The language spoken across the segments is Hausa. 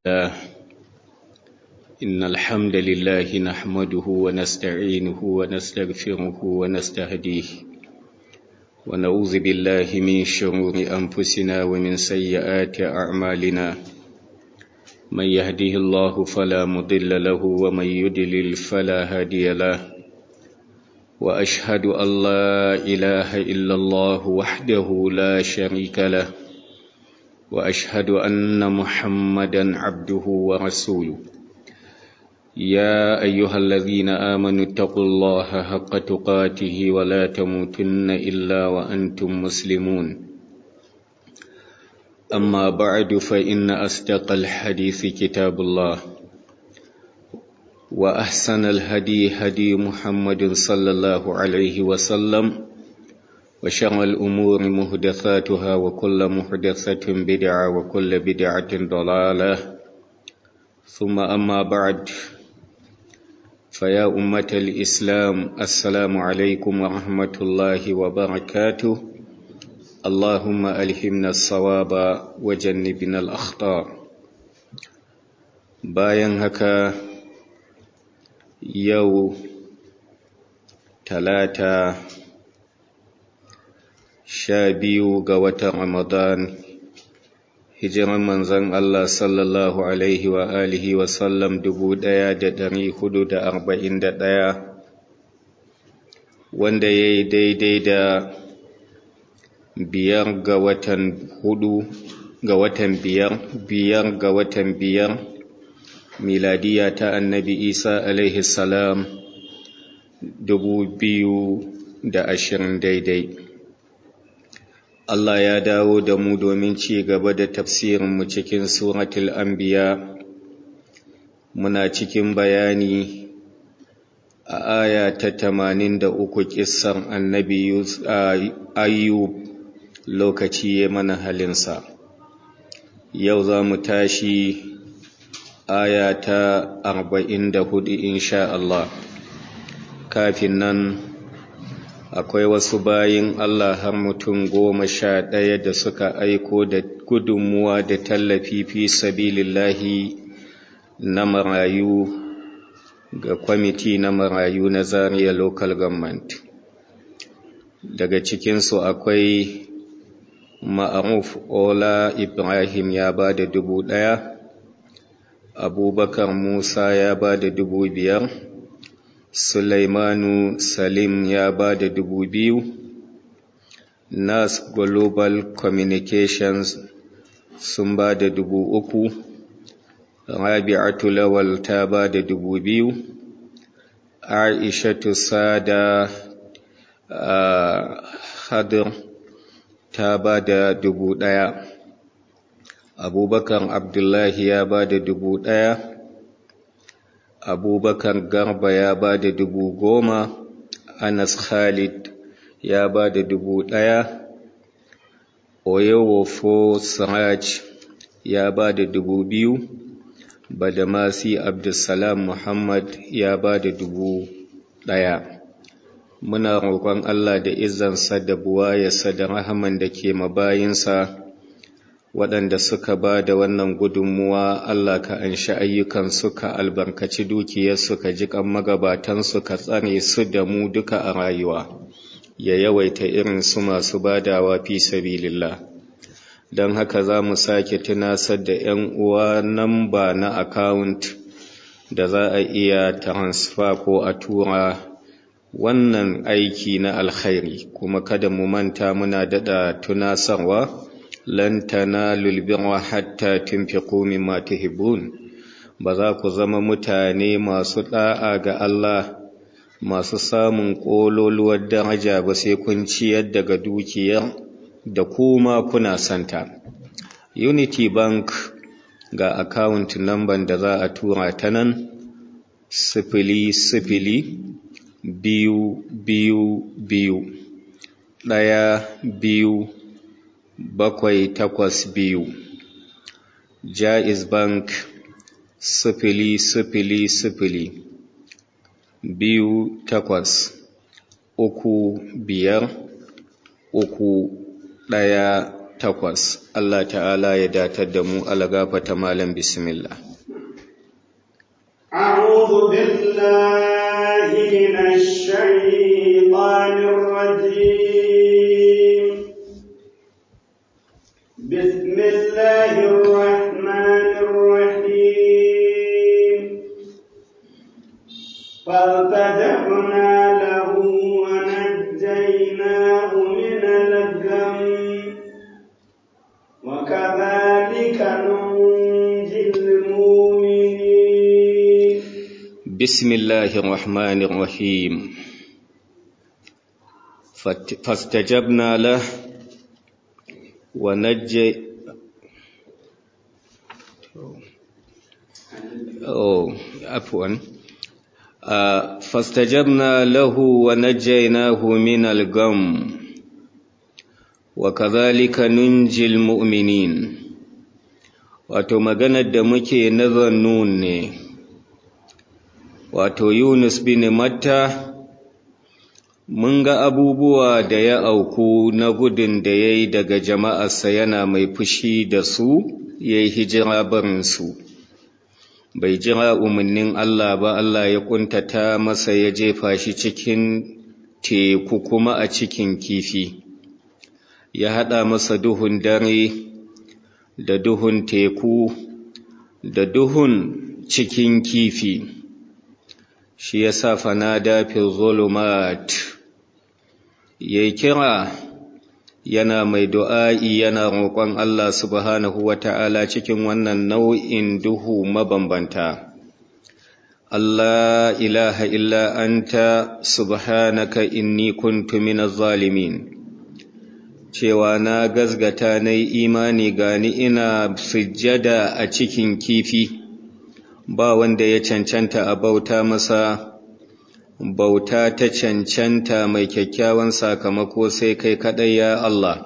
إن الحمد لله نحمده ونستعينه ونستغفره ونستهديه ونعوذ بالله من شرور أنفسنا ومن سيئات أعمالنا من يهده الله فلا مضل له ومن يضلل فلا هادي له وأشهد أن لا إله إلا الله وحده لا شريك له وأشهد أن محمدًا عبده ورسوله يا أيها الذين آمنوا اتقوا الله حق تقاته ولا تموتن إلا وأنتم مسلمون أما بعد فإن أصدق الحديث كتاب الله وأحسن الهدي هدي محمد صلى الله عليه وسلم وشر الأمور محدثاتها وكل محدثة بدعة وكل بدعة ضلالة ثم أما بعد فيا أمة الإسلام السلام عليكم ورحمة الله وبركاته اللهم ألهمنا الصواب وجنبنا الأخطاء. bayan haka yau talata 12 ga watan Ramadan hijiran manzon Allah sallallahu alaihi wa alihi wa sallam 1441 wanda yayi daidai da 5 ga watan 4 ga watan 5 ga watan 5 miladiya ta annabi Isa alaihi salam 2020 daidai. Allah ya dawo da mu domin ci gaba da tafsirinmu cikin suratul anbiya. Muna cikin bayani a aya ta 83 kissan annabi Ayyub lokaci ya mana halinsa. Yau za mu tashi aya ta 44 insha Allah. Kafin nan akwai wasu bayin Allah har mutum 11 da suka aiko da gudunmuwa da tallafi fi sabilillahi na marayu ga kwamiti na marayu na Zaria Local Government. Daga cikinsu akwai Ma'aruf Ola Ibrahim ya ba da 1,000, Abubakar Musa ya ba da 5,000, Sulaimanu Salim ya ba da 2,000, Nas Global Communications sun ba da 3,000, Rabi'atu Lawal ta ba da 2,000, Aishatu Sada Hadir ta ba da 1,000, Abubakar Abdullahi ya ba da 1,000, Abubakar Garba ya ba da 10,000, Anas Khalid ya ba da 1,000, Oyewofo Siraj ya ba da 2,000, Badamasi Abdulsalam Muhammad ya ba da 1,000. Muna roƙon Allah da izzansa da buwayarsa da rahaman da ke mabayinsa waɗanda suka ba da wannan gudunmuwa, Allah ka anshi ayyukansu, ka albarkaci dukiyarsu, ka jiƙan magabatansu, ka tsare su da mu duka a rayuwa, ya yawaita irin su masu badawa fi sabilillah. Don haka za mu sake tunasar da 'yan uwa namba na account da za a iya transfer ko a tura wannan aiki na alkhairi, kuma kada mu manta muna daɗa tunasarwa lan tanalul birra hatta tunfiqu mimma tuhibbun. Ba za ku zama mutane masu da'a ga Allah, masu samun kololuwar daraja ba sai kun ciyar daga dukiyar da kuma kuna santa. Unity Bank ga account number da za a tura ta nan 002212 Jaiz Bank 00283531 takwas. Allah ta'ala ya datar da mu. Algafata malam, bismillah. أعوذ بالله من الشيطان الرجيم. بسم الله الرحمن الرحيم. فارتجعنا له ونجيناه من الغم وكذلك ننجي المؤمنين. بسم الله الرحمن الرحيم. فاستجبنا له فاستجبنا له ونجيناه من الغم وكذلك ننجي المؤمنين. wato maganar da muke na Zannun ne, wato Yunus bin Matta. Mun ga abubuwa da ya auku na gudun da ya yi daga jama'arsa, yana mai fushi da su, ya yi hijira barinsu. Bai jira umarnin Allah ba, Allah ya ƙuntata masa, ya jefa shi cikin teku kuma a cikin kifi. Ya haɗa masa duhun dare da duhun teku da duhun cikin kifi. Shi ya sa fanada fi zulumat, ya kira yana mai du'a'i, yana roƙon Allah subhanahu wa ta'ala cikin wannan nau'in duhu mabambanta. Allah ilaha illa anta subhanaka inni kuntu minaz zalimin. Cewa na gazgata na yi imani gani ina sujjada a cikin kifi, ba wanda ya cancanta a bauta masa, bauta ta cancanta mai kyakkyawan sakamako sai kai kaɗai ya Allah.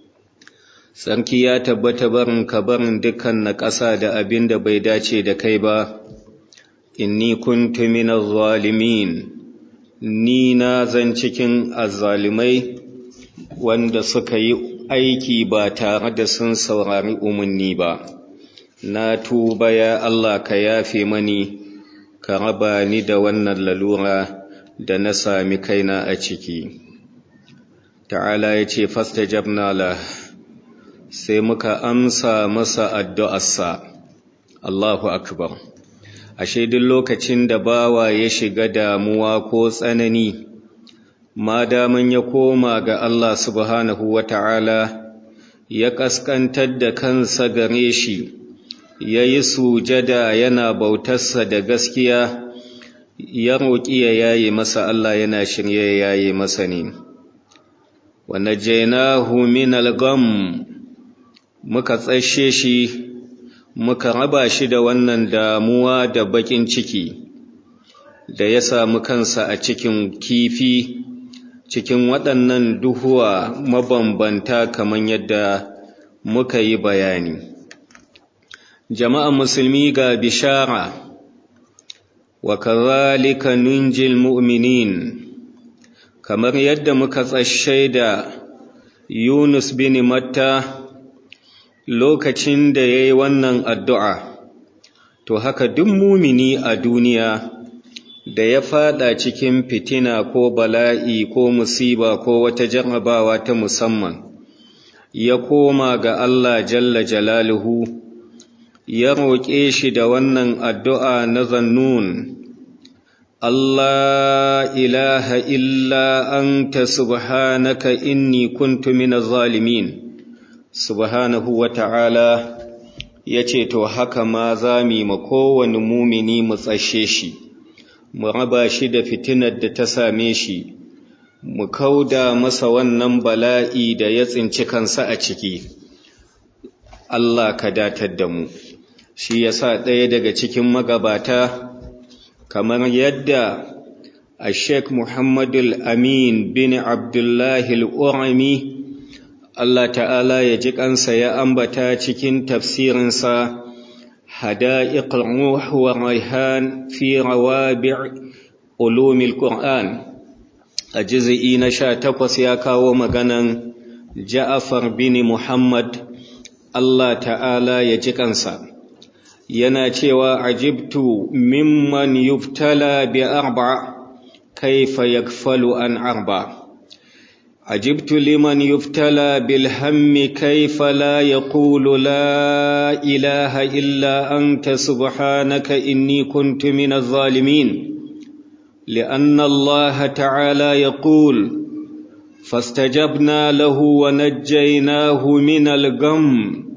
Sarki ya tabbata barin ka barin dukkan na ƙasa da abin da bai dace da kai ba. Inni kuntu minaz zalimin, ni na zan cikin azzalimai wanda suka yi aiki ba tare da sun saurari umarni ba. Na tuba ya Allah, ka yafe mani, ka raba ni da wannan lalura da na sami kaina a ciki. Ta'ala ya ce, fastajabna la, sai muka amsa masa addu'arsa. Allahu akbar. Ashe duk lokacin da bawa ya shiga damuwa ko tsanani, ma daman ya koma ga Allah subhanahu wa ta'ala, ya ƙasƙantar da kansa gare shi, ya yi sujada yana bautarsa da gaskiya, ya roƙi ya yaye masa, Allah yana shirye ya yaye masa ne. Wa najaynahu min al-gham, muka tsashe shi, muka raba shi da wannan damuwa da bakin ciki da ya samu kansa a cikin kifi, cikin waɗannan duhuwa mabambanta kamar yadda muka yi bayani. Jama'an musulmi, ga bishara, wa kazalika nunjil mu'minin, kamar yadda muka tsashe da Yunus bin Matta lokacin da ya yi wannan addu'a, to haka duk mumini a duniya da ya fada cikin fitina ko bala'i ko musiba ko wata jarrabawa ta musamman, ya koma ga Allah jalla jalaluhu, ya roƙe shi da wannan addu'a na Zannun. Allah ilaha illa anta subhanaka inni kuntu minaz zalimin. Subhanahu wa ta'ala ya ce, to haka ma za mu ma kowane mumini mu tsashe shi, mu raba shi da fitinar da ta same shi, mu kauda masa wannan bala'i da ya tsinci kansa a ciki. Allah ka datar da mu. Shi ya sa ɗaya daga cikin magabata, kamar yadda Sheikh Muhammadul Amin bin Abdullahi al'urami, Allah ta'ala ya ji kansa, ya ambata cikin tafsirinsa Hada'iq al-Ruh wa Rayhan fi Rawabi' Ulumil Qur'an, a juz'i na 18 ya kawo maganan Ja'far bin Muhammad Allah ta'ala ya ji kansa yana cewa ajibtu mimman yuftala bi arba kaifa yakfalu an arba عجبت لمن يبتلى بالهم كيف لا يقول لا إله إلا أنت سبحانك إني كنت من الظالمين لأن الله تعالى يقول فاستجبنا له ونجيناه من الغم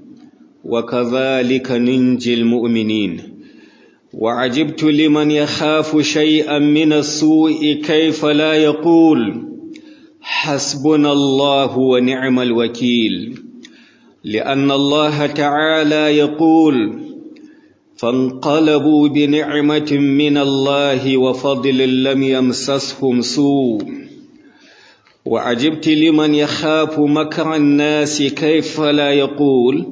وكذلك ننجي المؤمنين وعجبت لمن يخاف شيئا من السوء كيف لا يقول حسبنا الله ونعم الوكيل لأن الله تعالى يقول فانقلبوا بنعمة من الله وفضل لم يمسسهم سوء وعجبت لمن يخاف مكر الناس كيف لا يقول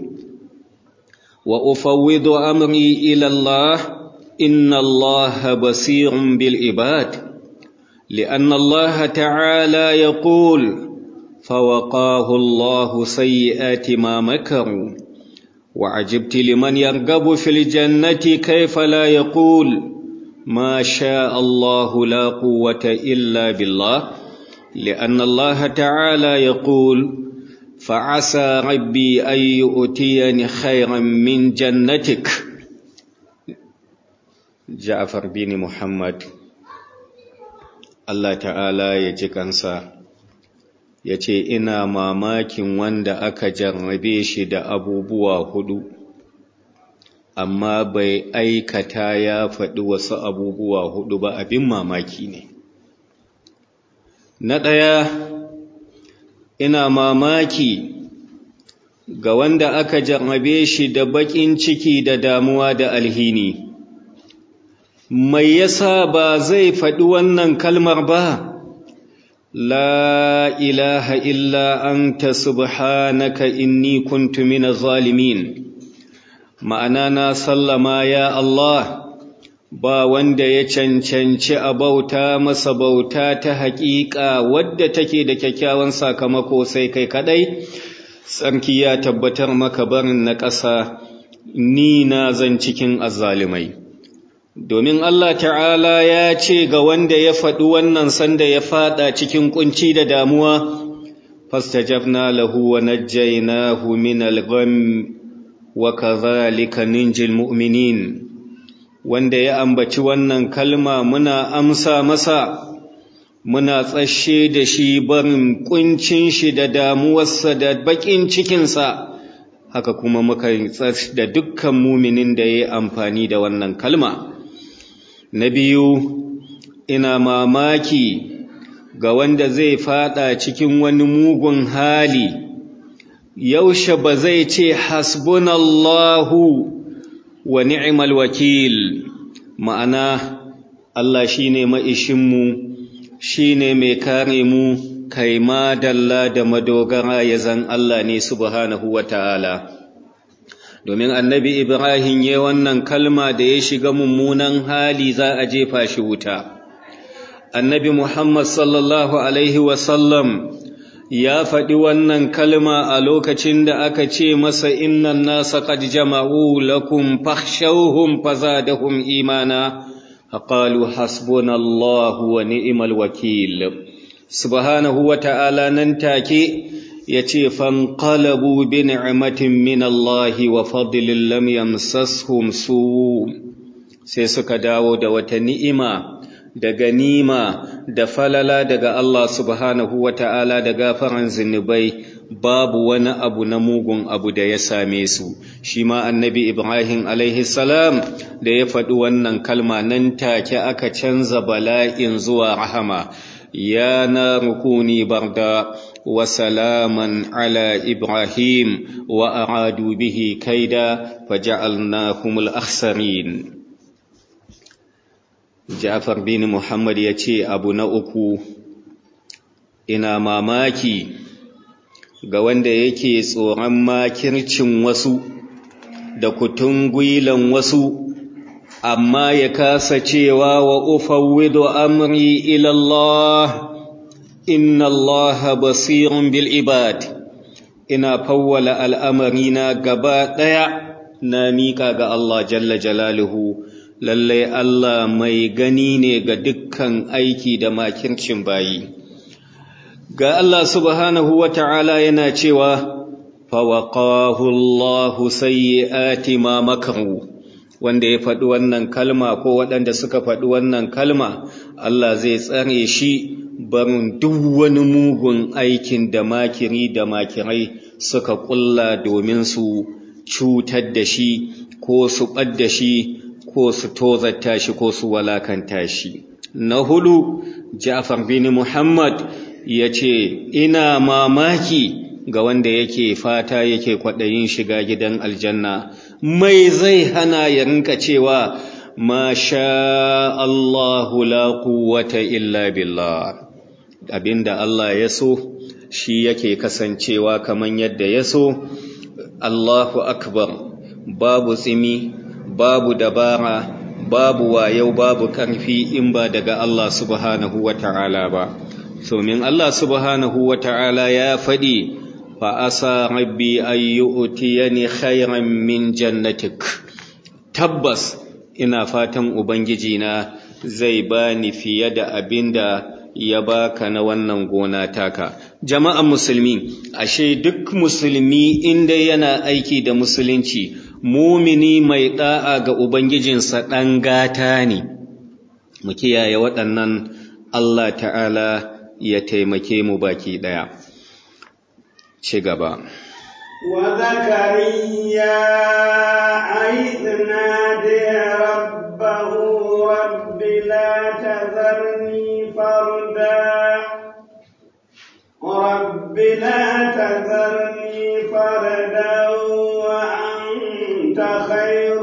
وأفوض أمري إلى الله إن الله بصير بالعباد لأن الله تعالى يقول فوقاه الله سيئات ما مكروا وعجبت لمن يرغب في الجنة كيف لا يقول ما شاء الله لا قوة إلا بالله لأن الله تعالى يقول فعسى ربي أن يؤتيني خيرا من جنتك. جعفر بن محمد Allah ta'ala ya ji kansa ya ce ina mamakin wanda aka jarrabe shi da abubuwa hudu amma bai aikata ya faɗi wasu abubuwa hudu ba abin mamaki ne. Na ɗaya, ina mamaki ga wanda aka jarrabe shi da baƙin ciki da damuwa da alhini. Mai yasa ba zai faɗi wannan kalmar ba? La ilaha illa anta subhanaka inni kuntu minaz zalimin. Ma'ana na sallama ya Allah, ba wanda ya cancanci a bauta masa bauta ta haƙiƙa wadda take da kyakkyawan sakamako sai kai kadai. Tsarki ya tabbatar maka barin na ƙasa, ni na zan cikin azzalimai. Domin Allah ta'ala ya ce ga wanda ya faɗi wannan sanda ya faɗa cikin ƙunci da damuwa, fastajabna lahu wa najjaynahu minal gham wa kadhalika ninjil mu'minin. Wanda ya ambaci wannan kalma muna amsa masa, muna tsashe da shi barin ƙuncin shi da damuwarsa da baƙin cikinsa, haka kuma muka tsashe da dukkan muminin da ya yi amfani da wannan kalma. Na biyu, ina mamaki ga wanda zai fada cikin wani mugun hali, yaushe ba zai ce hasbunallahu wa ni'mal wakil, ma'ana Allah shine maishinmu, shine mai kare mu, kai ma dalla da madogara ya zan Allah ne subhanahu wa ta'ala. Domin annabi Ibrahim ya wannan kalma da ya shiga mummunan hali za a jefa shi wuta. Annabi Muhammad sallallahu Alaihi wasallam ya faɗi wannan kalma a lokacin da aka ce masa innan nasa qad jama'u lakum fakhshawhum fazadahum imana qalu hasbunallahu wa ni'mal wakil. Subhanahu wa ta'ala nan take yace fanqalabu bi ni'matin min Allah wa fadlin lam yamsashum su, sai suka dawo da wata ni'ima da ganima da falala daga Allah subhanahu wa ta'ala da gafaran zinubai, babu wani abu na mugun abu da ya same su. Shi ma annabi Ibrahim alaihi salam da ya faɗi wannan kalma nan take aka canza bala'in zuwa rahama. Ya naru kuni barda wa salaman ala Ibrahim wa aradu bihi kaida faja'alnahumul akhsarin. Ja'far bin Muhammad ya ce abu na uku, ina mamaki ga wanda yake tsoron makircin wasu da kutungwilan wasu, amma ya kasa cewa wa ufawwidu amri ila Allah, inna Allah basirun bil ibad. ina fawwala al'amarina gaba ɗaya na miƙa ga Allah jalla jalaluhu, lallai Allah mai gani ne ga dukkan aiki da makircin bayi. Ga Allah subhanahu wa ta'ala yana cewa, fawaqahu Allahu sayyi'ati ma makaru, wanda ya faɗi wannan kalma ko waɗanda suka faɗi wannan kalma, Allah zai tsare shi barin duk wani mugun aikin da makiri da makirai suka ƙulla domin su cutar da shi ko su ɓadda shi ko su tozarta shi ko su walakanta shi. Na hudu, Ja'far bin Muhammad ya ce, ina mamaki ga wanda yake fata yake kwaɗayin shiga gidan aljanna, mai zai hana ya rinka cewa ma sha Allahu la quwwata illa billah. Abinda Allah ya so shi yake kasancewa kaman yadda ya so. Allahu akbar, babu tsimi, babu dabara, babu wayau, babu ƙarfi in ba daga Allah subhanahu wa ta'ala ba. Domin Allah subhanahu wa ta'ala ya faɗi, fa'asa rabbi an yu'tiyani khairan min jannatik. Tabbas ina fatan Ubangijina zai bani fiye da abinda ya baka na wannan gona taka. Jama'an musulmi, ashe duk musulmi inda yana aiki da musulunci, mumini mai da'a ga Ubangijinsa ɗan gata ne. Mu kiyaye waɗannan, Allah ta'ala ya taimake mu baki ɗaya. Ci gaba. Wa zakariya إذ نادى ربه رب لا تذرني فردا وأنت خير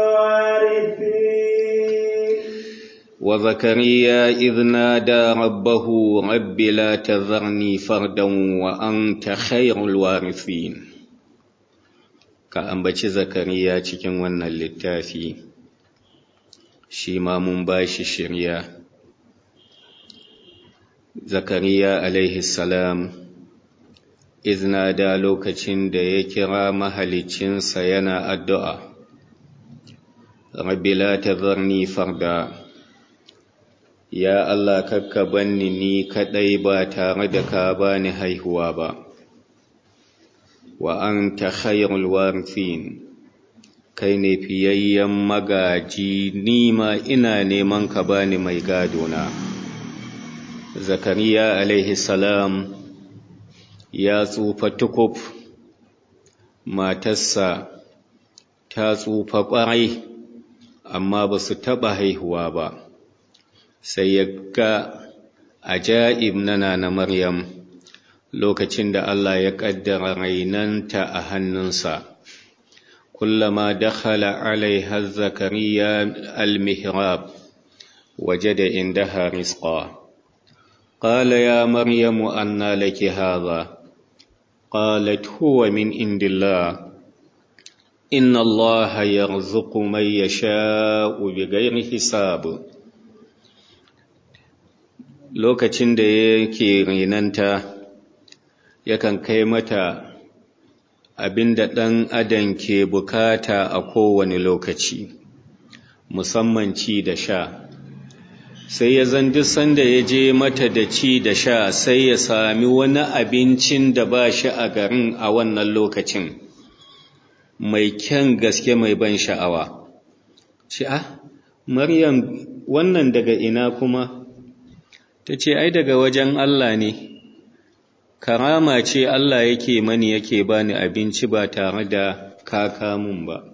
الوارثين. وزكريا إذ نادى ربه رب لا تذرني فردا وأنت خير الوارثين. ka ambaci Zakariya cikin wannan littafi, shi ma mun ba shi shirya. Zakariya alaihi salam, izna da lokacin da ya kira mahalicinsa yana addu'a, Rabbi la tazarni farda, ya Allah kakka banni ni kaɗai ba tare da ka bani haihuwa ba. Wa anta khairul warithin, kai ne fiyayyen magaji, ni ma ina neman ka bani mai gadona. Zakariya alaihi salam ya tsufa tukuf, matarsa ta tsufa ƙwarai, amma ba su taɓa haihuwa ba. Sai ya ga ajaib na Maryam, lokacin da Allah ya ƙaddara rainanta a hannunsa. Kullama dakhala alaiha Zakariya al-mihrab wajada indaha rizqa. Qala ya Maryam anna laki hadha? Qalat huwa min indillah. Inna Allaha yarzuqu man yasha'u bighayri hisab. Lokacin da yake rainanta, yakan kai mata abinda ɗan adam ke bukata a kowane lokaci, musamman ci da sha. Sai ya zan duk sanda ya je mata da ci da sha, sai ya sami wani abincin da ba shi a garin a wannan lokacin, mai kyan gaske mai ban sha'awa. Maryam, wannan daga ina kuma? Ta ce, ai daga wajen Allah ne. Karama ce Allah yake mani, yake bani abinci ba tare da kaka mun ba.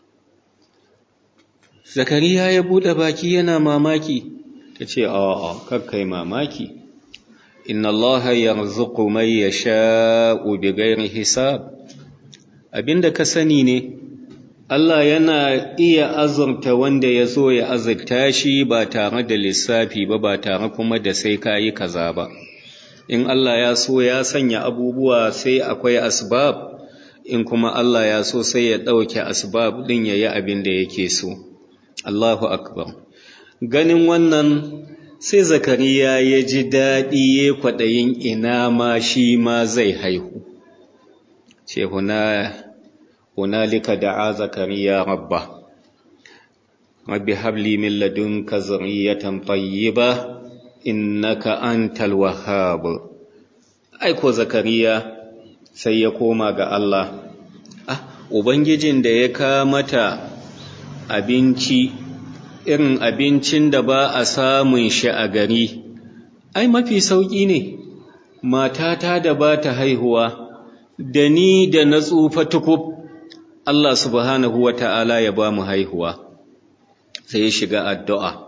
Zakariya ya buɗe baki yana mamaki. Ta ce, a'a, kakkai mamaki. Inna Allah yarzuqu man yasha'u bighairi hisab. Abinda ka sani ne, Allah yana iya azurta wanda ya so ya azurta shi ba tare da lissafi ba tare kuma da sai kayi kaza ba. In Allah ya so ya sanya abubuwa sai akwai asbab, in kuma Allah ya so sai ya ɗauke asbab ɗin ya yi abin da yake so. Allahu akbar. Ganin wannan sai Zakariya ya ji daɗi, ya kwaɗayin ina ma shi ma zai haihu. ce hunalika da'a zakariya rabbi habli min ladunka zurriyatan tayyiba innaka antal wahhab. Aiko zakariya sai ya koma ga Allah, ubangijin da ya kamata abinci irin abincin da ba a samun shi a gari, ai mafi sauƙi ne, matata da ba ta haihuwa, da ni da na tsufa tukub, Allah subhanahu wa ta'ala ya ba mu haihuwa. Sai ya shiga addu'a,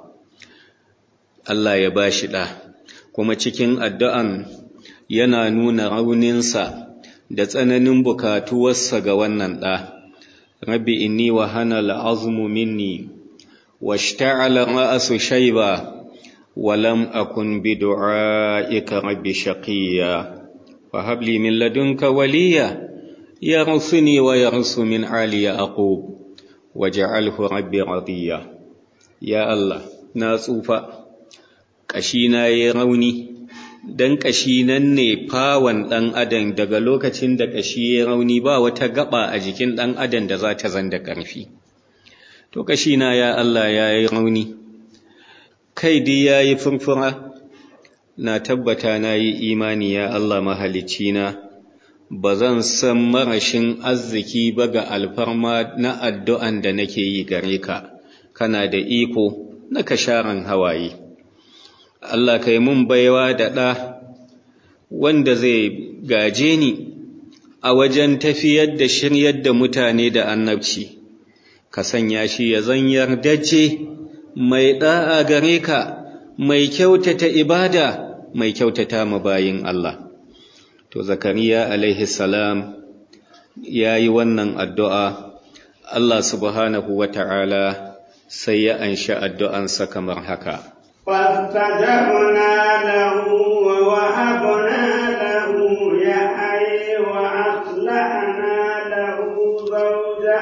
Allah ya ba shi ɗa, kuma cikin addu'an yana nuna rauninsa da tsananin bukatuwarsa ga wannan ɗa. Rabbi inni wa hana al'azmu minni, wa shta'ala ra'asu shaiba, ولم أكن بدعائك رب شقيا فهب لي من لدنك وليا يرثني ويرث من آل يعقوب واجعله ربي رضيا. يا الله ناتsufa kashina yayi rauni dan kashinan ne fawan dan adam, daga lokacin da kashi yayi rauni ba wata gaba a jikin dan adam da za ta zanda karfi. To kashina ya Allah yayi rauni, kai dai ya yi furfura, na tabbata na yi imani ya Allah mahalicina, ba zan san marashin arziki ba ga alfarma na addu'an da nake yi gare ka, kana da iko na kasharan hawaye. Allah kai mun baiwa da ɗa wanda zai gaje ni a wajen tafiyar da shiryar da mutane da annabci, ka sanya shi ya zan yardace, mai ɗa'a gare ka, mai kyautata ibada, mai kyautata mabayin Allah. To Zakariya alaihi salam ya yi wannan addu'a, Allah subhanahu wa ta'ala sai ya anshi addu'ansa kamar haka. فاستجبنا له ووهبنا له يحيى وأصلحنا له زوجه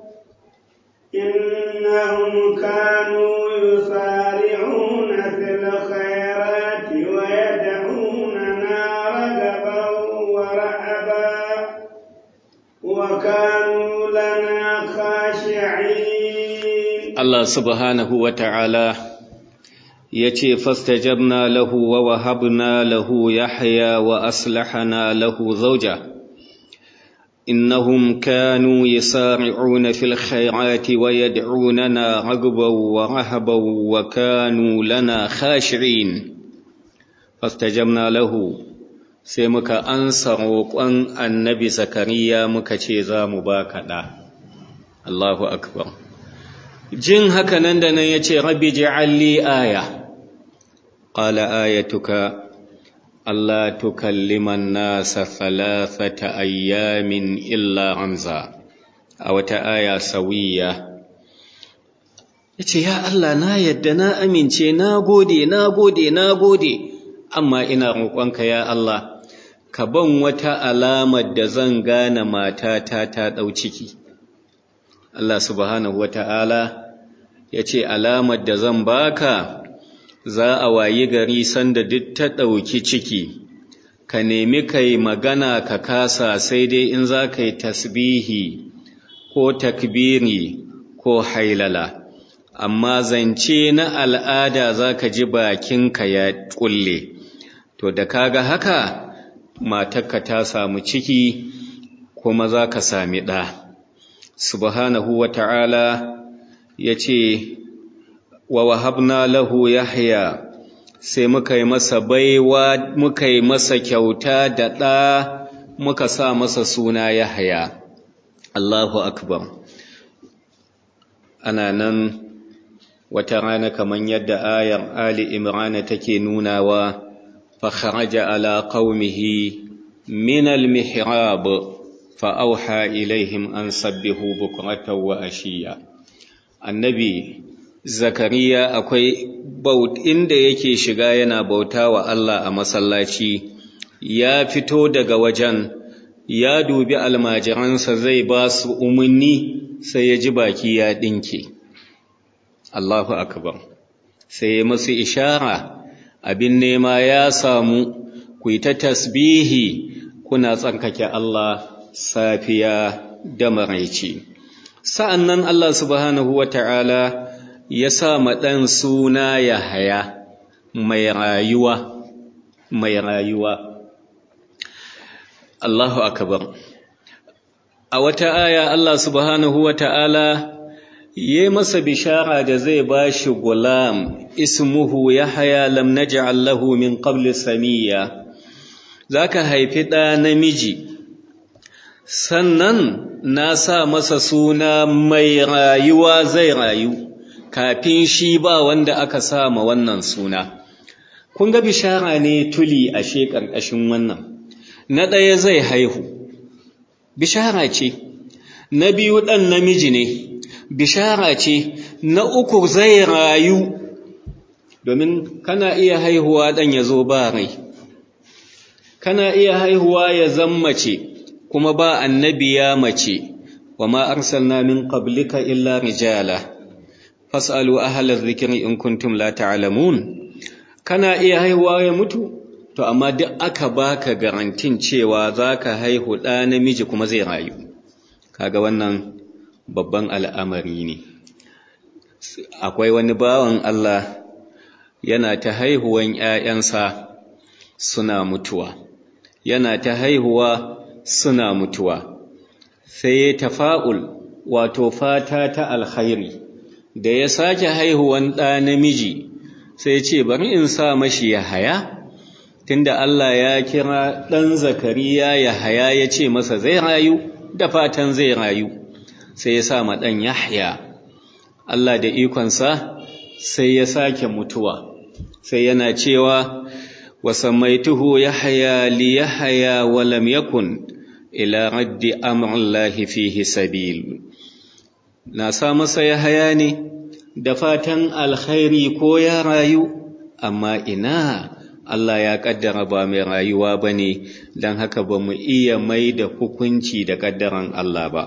إنهم كانوا يسارعون في الخيرات ويدعوننا رغبا ورهبا وكانوا لنا خاشعين. الله سبحانه وتعالى يتي فاستجبنا له ووهبنا له يحيى وأصلحنا له زوجه إنهم كانوا يسارعون في الخيرات ويدعوننا رغبا ورهبا وكانوا لنا خاشعين. فاستجبنا له sai muka ansa roƙon annabi Zakariya muka ce za mu baka ɗa. Allahu akbar. Jin haka nan da nan ya ce, Rabbi ji'alli aya. Qala ayatuka Allah tukalliman nasa 3 ayyamin illa ramza. A wata aya sawiya. Yace ya Allah, na yadda, na amince, na gode, amma ina roƙonka ya Allah, ka ban wata alamar da zan gane matata ta ɗau ciki. Allah subhanahu wata'ala yace alamar da zan baka, za a wayi gari sanda duk ta ɗauki ciki, ka nemi kai magana ka kasa, sai dai in za ka yi tasbihi ko takbiri ko hailala, amma zance na al'ada za ka ji bakinka ya ƙulle. To da kaga haka, matarka ta samu ciki kuma za ka sami ɗa. Subhanahu wa ta'ala ya ce, wa wahabna lahu Yahya, sai muka yi masa baiwa, muka yi masa kyauta da ɗa, muka sa masa suna Yahya. Allahu akbar. Ana nan wata rana kaman yadda ayar Ali Imran take nunawa, fa kharaja ala qaumihi min al-mihrab fa auha ilaihim an sabbihu bukratan wa ashiya. Annabi Zakariya akwai inda yake shiga yana bauta wa Allah a masallaci, ya fito daga wajen, ya dubi almajiransa zai ba su umarni, sai ya ji baki ya ɗinke. Allahu akbar. Sai ya masu ishara, abin nema ya samu, ku yi ta tasbihi kuna tsarkake Allah safiya da maraice. Sa'annan Allah subhanahu wata'ala ya sa ma ɗan suna Yahaya, mai rayuwa. Allahu akbar. A wata aya Allah subhanahu wata'ala yi masa bishara da zai bashi gulam, ismuhu Yahaya lam naj'al lahu min qabli samiyya. Zaka haifi ɗa namiji, sannan na sa masa suna mai rayuwa, zai rayu kafin shi ba wanda aka sa ma wannan suna. Kun ga bishara ne tuli a ƙarƙashin wannan. Na ɗaya zai haihu, bishara ce. Na biyu ɗan namiji ne, bishara ce. Na uku zai rayu, domin kana iya haihuwa ɗan ya zo ba rai, kana iya haihuwa ya zammace kuma ba annabiya mace. Wa ma arsalna min qablika illa rijala fas'alu ahla dhikri in kuntum la ta'lamun. Kana iya haihuwa ya mutu, to amma duk aka baka garantin cewa zaka haihu ɗa namiji kuma zai rayu. Kaga wannan babban al'amari ne. Akwai wani bawan Allah yana ta haihuwan ‘ya'yansa suna mutuwa, yana ta haihuwa suna mutuwa, sai ya tafa'ul, wato fata ta alkhairi, da ya sake haihuwan ɗa namiji sai ce bari in sa mashi Yahaya, tunda Allah ya kira ɗan Zakariya Yahaya ya ce masa zai rayu, da fatan zai rayu, sai ya sa ma ɗan Yahya. Allah da ikonsa sai ya sake mutuwa, sai yana cewa wasammaituhu Yahya li Yahya wa lam yakun ila raddi amrillahi fihi sabil. Na sa masa Yahaya ne da fatan alkhairi ko ya rayu, amma ina, Allah ya kaddara ba mai rayuwa bane, dan haka ba mu iya mai da hukunci da kaddaran Allah ba.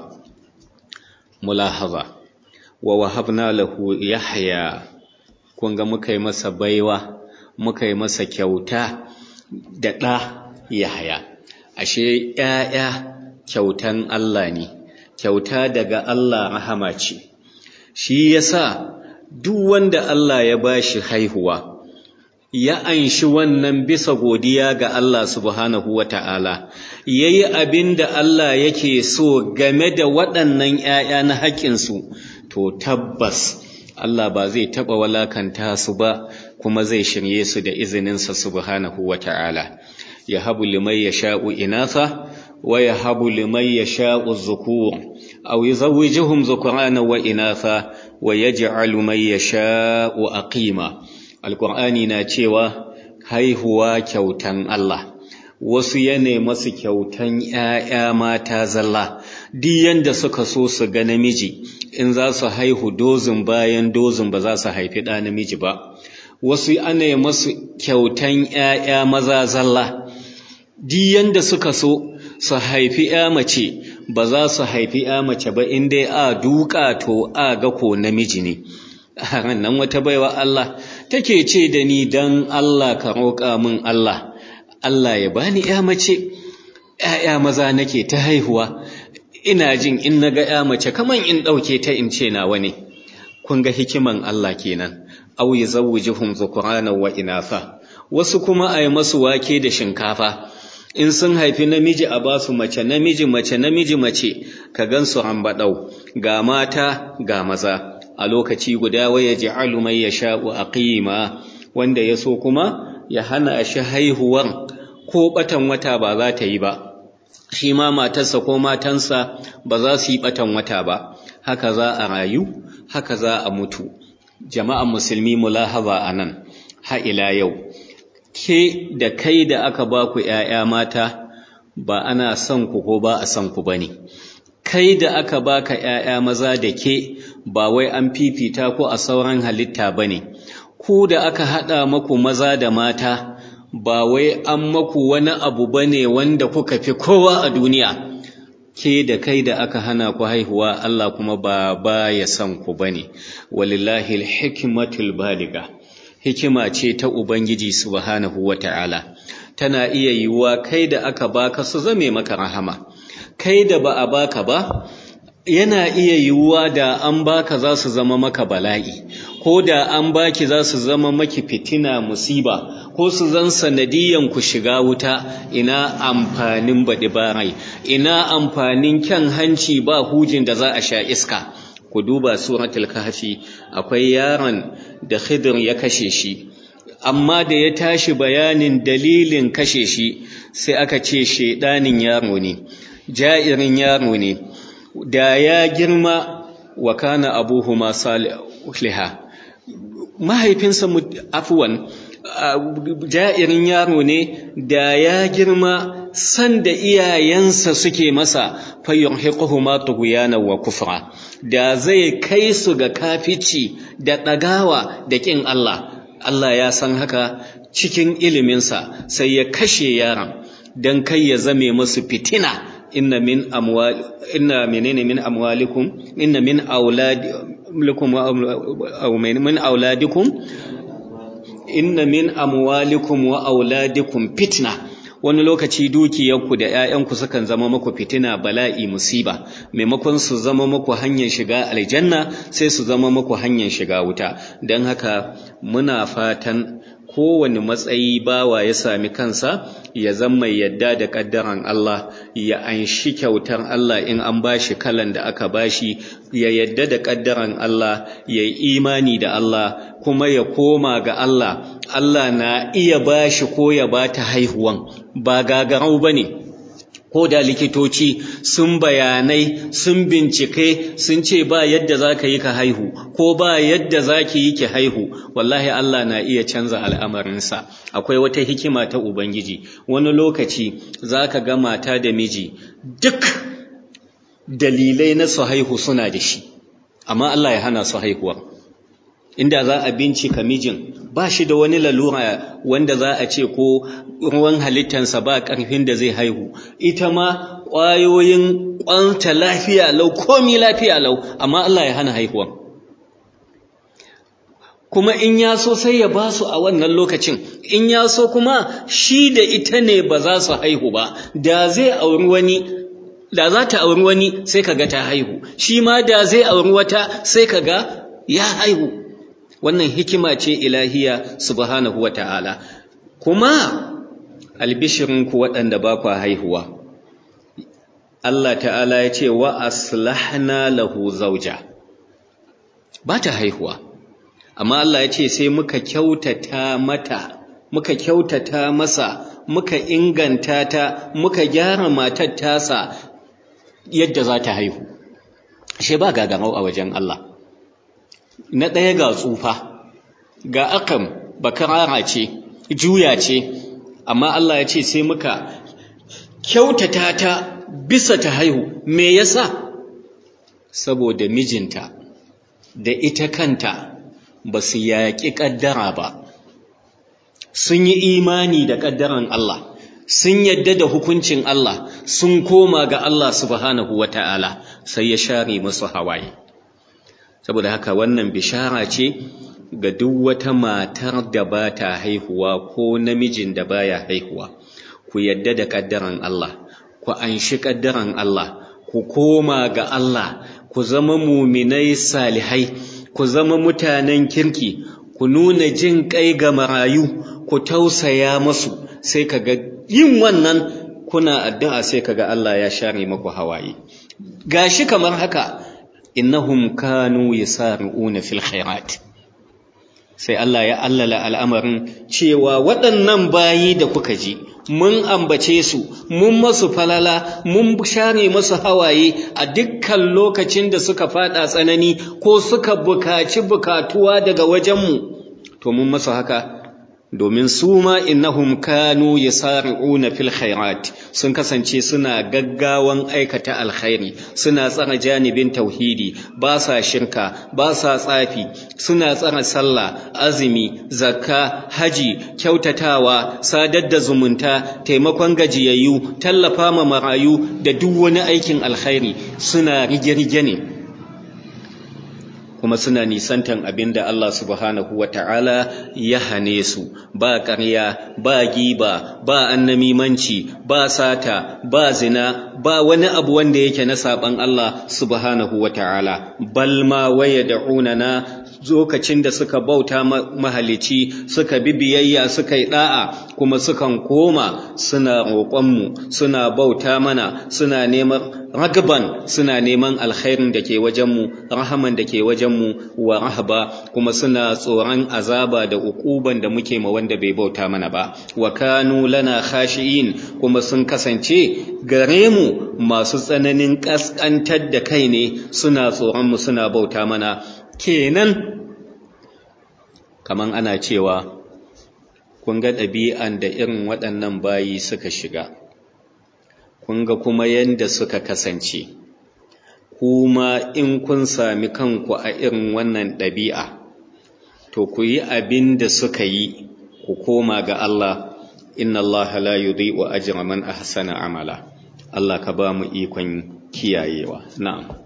Mulahaza, wa wahabna lahu Yahya, kun ga muka yi masa baiwa, muka yi masa kyauta da ɗa Yahya. Ashe ‘ya'ya kyautan Allah ne, kyauta daga Allah rahama ce. Shi yasa duk wanda Allah ya bashi haihuwa, ya anshi wannan bisa godiya ga Allah subhanahu wata'ala, yayi abin da Allah yake so game da waɗannan ‘ya'ya na haƙƙinsu, to tabbas Allah ba zai taɓa walakanta su ba, kuma zai shirye su da izininsa subhanahu wata'ala. Yahabu liman yasha'u inatha wa yahabu liman yasha'u dhukur aw yuzawwijuhum dhukrana wa inatha wa yaj'alu man yasha'u aqima. Alqur'ani na cewa haihuwa kyautan Allah, wasu yana masu kyautan ‘ya'ya mata zalla, duk yanda suka so su ga namiji, in za su haihu dozin bayan dozin ba za su haifi ɗa namiji ba. Wasu ana masu kyautan ‘ya'ya maza zalla, duk yanda suka so su haifi ‘ya mace ba za su haifi ‘ya mace ba, in dai a duka to a ga ko namiji ne. Nan wata baiwa Allah take ce da ni, dan Allah ka roƙa min Allah ya bani ‘ya mace, ‘ya'ya maza nake ta haihuwa, ina jin in naga ‘ya mace kaman in ɗauke ta in ce nawa ne. Kun ga hikiman Allah kenan. Aw yuzawwijuhum dhukrana wa inatha. Wasu kuma ai masu wake da shinkafa, in sun haifi namiji a basu mace, namiji mace, namiji mace, ka gansu rambaɗau, ga mata ga maza a lokaci guda. Wa yaj'alu man yasha'u aqima, wanda yaso kuma ya hana shi haihuwar, ko batan wata ba za ta yi ba, shi ma matarsa ko matansa ba za su yi batan wata ba. Haka za a rayu, haka za a mutu. Jama'an musulmi, mulahaza anan ha ila yau, ke da kai da aka ba ku ‘ya'ya mata, ba ana son ku ko ba a son ku ba ne. Kai da aka baka ‘ya'ya maza da ke, ba wai an fifita ku a sauran halitta ba ne. Ku da aka haɗa maku maza da mata, ba wai an maku wani abu ba ne wanda kuka fi kowa a duniya. Ke da kai da aka hana ku haihuwa, Allah kuma ba ya son ku ba ne. Walillahi al-hikmatul baliga. Hikima ce ta Ubangiji subhanahu wata'ala. Tana iya yiwuwa kai da aka baka su zame maka rahama, kai da ba a baka ba yana iya yiwuwa da an baka za su zama maka bala'i, ko da an baki za su zama maki fitina musiba, ko su zan sanadiyan ku shiga wuta. Ina amfanin baɗi barai, ina amfanin kyan hanci ba hujin da za a sha iska. Ku duba suratul kahfi, akwai yaron da Khidir ya kashe shi, amma da ya tashi bayanin dalilin kashe shi sai aka ce shedanin yaro ne, ja'irin yaro ne, da ya girma wa kana abuhuma saliha, mahaifinsa afwan ja'irin yaro ne, da ya girma sanda iyayensa suke masa fayyuhiquhuma tughyana wa kufra, da zai kai su ga kafici da ɗagawa da ƙin Allah. Allah ya san haka, cikin iliminsa sai ya kashe yaron don kai ya zame musu fitina. Inna min amwalikum wa auladikum fitna. Wani lokaci dukiyarku da ‘ya'yanku sukan zama muku fitina, bala'i, musiba. Maimakon su zama muku hanyar shiga aljanna, sai su zama muku hanyar shiga wuta. Don haka muna fatan kowane matsayi bawa ya sami kansa ya zama mai yadda da ƙaddaran Allah, ya anshi kyautar Allah in an bashi kalan da aka bashi, ya yadda da ƙaddaran Allah, ya yi imani da Allah, kuma ya koma ga Allah. Allah na iya bashi ko ya bata haihuwan, ba gagarau bane. Ko da likitoci sun bayanai, sun bincike, sun ce ba yadda za ka yi ka haihu, ko ba yadda za ki yi ki haihu, wallahi Allah na iya canza al'amarinsa. Akwai wata hikima ta Ubangiji. Wani lokaci za ka ga mata da miji duk dalilai na su haihu suna da shi, amma Allah ya hana su haihuwa. Inda za a bincika mijin ba shi da wani lalura wanda za a ce ko ruwan halittansa ba ƙarfin da zai haihu, ita ma ƙwayoyin ƙwanta lafiya lau, komi lafiya lau, amma Allah ya hana haihuwa. Kuma in ya so sai ya ba su a wannan lokacin, in ya so kuma shi da ita ne ba za su haihu ba. Da zai auri wani, da za ta auri wani sai kaga ta haihu, shi ma da zai auri wata sai kaga ya haihu. Wannan hikima ce ilahiya subhanahu wa ta'ala. Kuma albishirinku waɗanda ba kwa haihuwa, Allah ta'ala ya ce wa aslahna lahu zauja, ba ta haihuwa, amma Allah ya ce sai muka kyautata mata, muka kyautata masa, muka inganta ta, muka gyara matar tasa yadda za ta haihu. Ashe ba gagarau a wajen Allah. Na ɗaya ga tsufa, ga akam bakarara ce, juya ce, amma Allah ya ce sai muka kyautata ta bisa ta haihu. Me yasa? Saboda mijinta da ita kanta ba su yaƙi ƙaddara ba, sun yi imani da ƙaddaran Allah, sun yadda da hukuncin Allah, sun koma ga Allah subhanahu wa ta'ala, sai ya share musu hawaye. Saboda haka wannan bishara ce ga duk wata matar da ba ta haihuwa ko namijin da baya haihuwa. Ku yadda da ƙaddaran Allah, ku anshi ƙaddaran Allah, ku koma ga Allah, ku zama muminai salihai, ku zama mutanen kirki, ku nuna jin ƙai ga marayu, ku tausaya masu. Sai kaga yin wannan kuna addu'a, sai kaga Allah ya share maku hawaye. Gashi kamar haka, innahum kanu yasari'una fil khairat. Sai Allah ya allala al'amarin cewa waɗannan bayi da kuka ji, mun ambace su, mun masu falala, mun share masu hawaye a dukkan lokacin da suka fada tsanani ko suka bukaci bukatuwa daga wajenmu, to mun masu haka domin su ma innahum kanu yasari'una fil khairat, sun kasance suna gaggawan aikata alkhairi, suna tsara janibin tauhidi, ba sa shirka, ba sa tsafi, suna tsara sallah, azumi, zakka, haji, kyautatawa, sadar da zumunta, taimakon gajiyayyu, tallafa ma marayu da duk wani aikin alkhairi, suna rige-rige ne. kuma suna nisantan abinda Allah subhanahu wata'ala ya hane su, ba ƙarya, ba giba, ba annamimanci, ba sata, ba zina, ba wani abu wanda yake na saban Allah subhanahu wata'ala. Balma wayad'unana, lokacin da suka bauta mahalici, suka bi biyayya, suka yi da'a, kuma sukan koma suna roƙonmu, suna bauta mana, suna neman ragaban, suna neman alkhairin da ke wajenmu, rahaman da ke wajenmu, wa rahaba, kuma suna tsoron azaba da uquban da muke ma wanda bai bauta mana ba. Wa kanu lana khashi'in, kuma sun kasance gare mu masu tsananin kaskantar da kai ne, suna tsoron mu, suna bauta mana. Kenan kaman ana cewa kun ga ɗabi'an da irin waɗannan bayi suka shiga, kun ga kuma yanda suka kasance, kuma in kun sami kanku a irin wannan ɗabi'a, to ku yi abin da suka yi, ku koma ga Allah. Inna Allah la yudhi'u ajra man ahsana amala. Allah ka ba mu ikon kiyayewa. Na'am.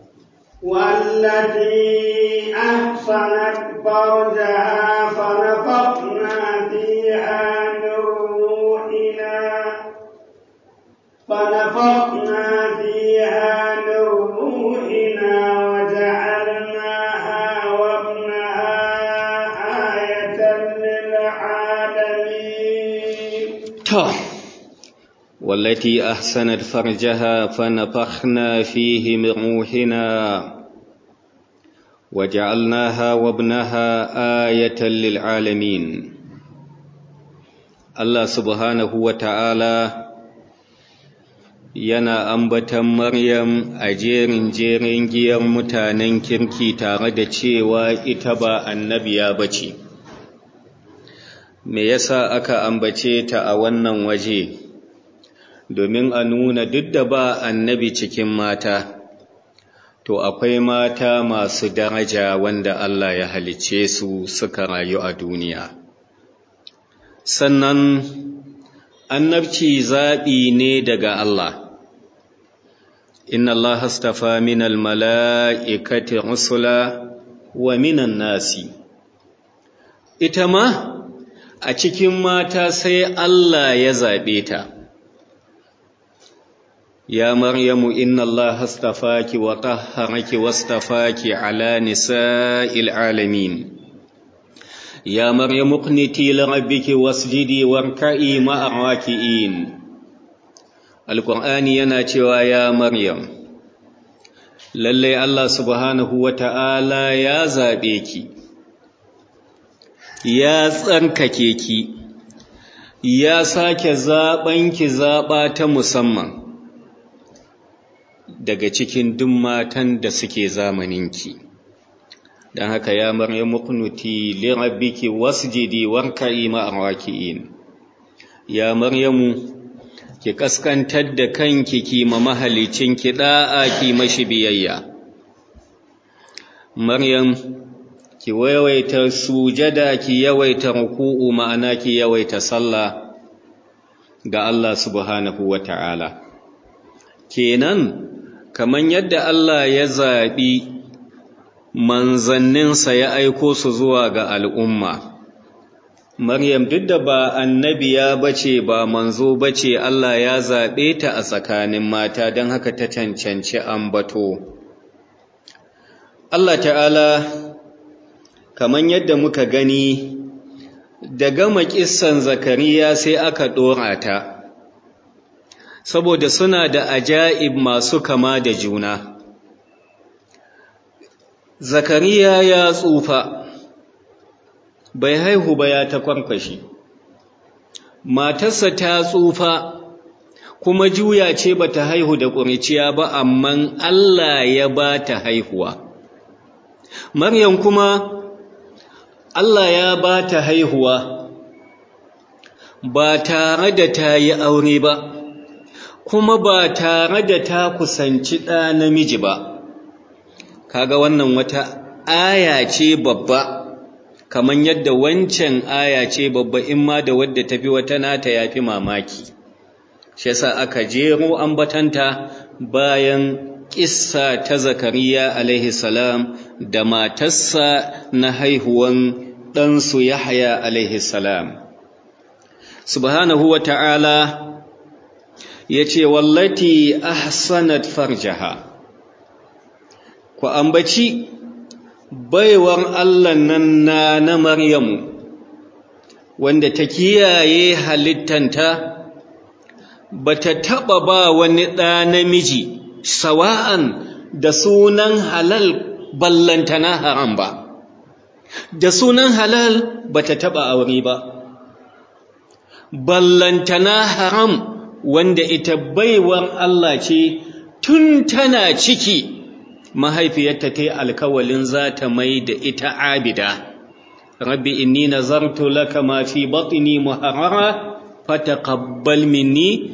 والتي أحصنت فرجها فنفخنا فيها من روحنا وجعلناها وابنها آية للعالمين. والتي أحسنت فرجها فنفخنا فيه من روحنا وجعلناها وابنها آية للعالمين. Allah subhanahu wa ta'ala yana ambatan Maryam a jerin giyar mutanen kirki tare da cewa ita ba annabiya bace. Me yasa aka ambace ta a wannan waje? Domin a nuna duk da ba annabi cikin mata, to akwai mata masu daraja wanda Allah ya halicce su suka rayu a duniya. Sannan annabci zaɓi ne daga Allah. Inna Allah astafa minal mala'ikati rusula wa minan nasi. Ita ma a cikin mata sai Allah ya zaɓe ta. Ya Maryamu, inna Allah astafaki wa tahharaki wastafaki ala nisa'il alamin. Ya Maryamu qniti li rabbiki wasjidi warka'i ma'ar raki'in. Alqur'ani yana cewa ya Maryam, lalle Allah subhanahu wata'ala ya zabe ki, ya tsankake ki, ya sake zaben ki zaba ta musamman daga cikin duk matan da suke zamaninki. Dan haka ya Maryamu qunuti li rabbiki wasjidi warka'i ma'ar raki'in. Ya Maryamu, ki kaskantar da kanki, ki ma mahalicinki da'a, ki mashi biyayya. Maryam, ki yawaita sujada, ki yawaita ruku'u, ma'ana ki yawaita sallah ga Allah subhanahu wata'ala. Kenan kaman yadda Allah ya zaɓi manzanninsa ya aiko su zuwa ga al'umma, Maryam duk da ba annabiya bace, ba manzo bace, Allah ya zaɓe ta a tsakanin mata, don haka ta cancanci ambato. Allah ta'ala, kaman yadda muka gani, da gama kissan Zakariya sai aka ɗora ta, saboda suna da ajaib masu kama da juna. Zakariya ya tsufa, bai haihu ba, ya ta kwarkwashi. Matarsa ta tsufa, kuma juya ce ba ta haihu da ƙuriciya ba, amma Allah ya ba ta haihuwa. Maryam kuma Allah ya ba ta haihuwa ba tare da ta yi aure ba, kuma ba tare da ta kusanci ɗa namiji ba. Kaga wannan wata aya ce babba, kaman yadda wancan aya ce babba, in ma da wadda tafi wata nata yafi mamaki. Shi yasa aka jero ambatanta bayan kissa ta Zakariya alaihi salam da matarsa na haihuwan ɗansu Yahya alaihi salam. Subhanahu wa ta'ala ya ce, wallati ahsanat farjaha, ku ambaci baiwar Allah nan na Maryamu, wanda ta kiyaye halittanta, ba ta taɓa ba wani ɗa namiji sawa'an da sunan halal ballantana haram ba, da sunan halal ba ta taɓa aure ba, ballantana haram, wanda ita baiwar Allah ce tun tana ciki mahaifiyarta ta yi alkawalin za ta mai da ita abida. Rabbi inni nazartu laka ma fi batni muharrara fataqabbal minni.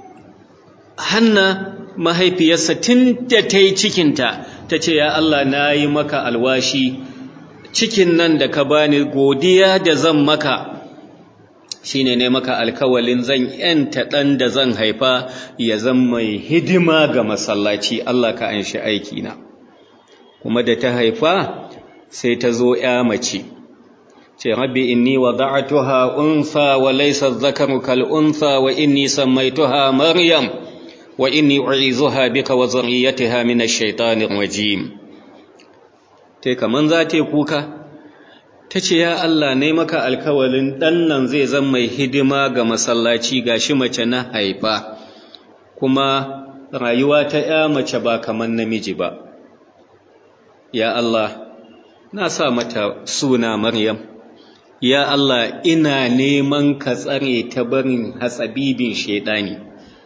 Hanna mahaifiyarsa tun da ta yi cikinta ta ce, ya Allah, na yi maka alwashi, cikin nan da ka bani godiya da zan maka shine ne maka alkawalin zan yanta ɗan da zan haifa ya zan mai hidima ga masallaci. Allah ka anshi aikina. Kuma da ta haifa sai ta zo ya mace, ce rabbi inni wada'tuha unsa wa laysa adh-dhakaru kal unsa wa inni sammaytuha maryam wa inni u'izuha bika wa zurriyyataha min ash-shaytanir rajim. Tai kaman za ta kuka, tace ya Allah, ne maka alkawalin dan nan zai zama mai hidima ga masallaci, gashi mace na haifa, kuma rayuwa ta ya mace ba kaman namiji ba. Ya Allah, na sa mata suna Maryam. Ya Allah, ina neman ka tsare ta barin hatsabibin shaidani.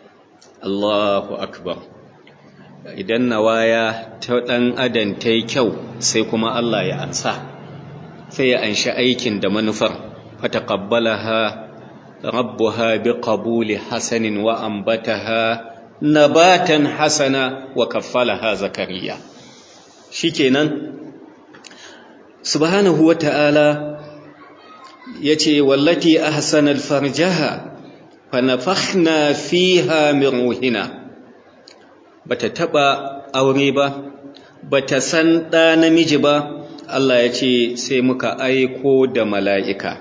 Allahu akbar. Idan nawaya ta ɗan adam ta yi kyau, sai kuma Allah ya ansa, sai ya anshi aikin da manufar. Fataqabbalaha rabbuha biqabuli hasanin wa ambataha nabatan hasana wa kaffalaha Zakariya. Shikenan subhanahu wata'ala yace, wallati ahsanat farjaha fanafakhna fiha min ruhina. Bata taba aure ba, bata san da namiji ba. Allah yace sai muka aiko da mala'ika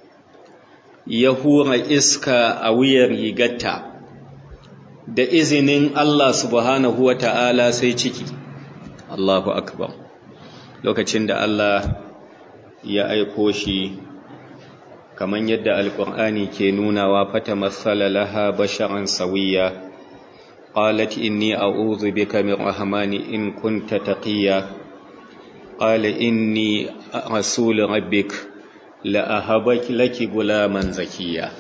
ya hura iska a wuyar rigarta, da izinin Allah subhanahu wata'ala sai ciki. Allahu akbar. Lokacin da Allah ya aiko shi, kaman yadda alqur'ani ke nunawa, fatamassala laha basharan sawiyya, qalat inni a'udhu bika min rahmani in kunta taqiyya, qala inni rasul rabbik la ahabaki laki gulaman zakiyya.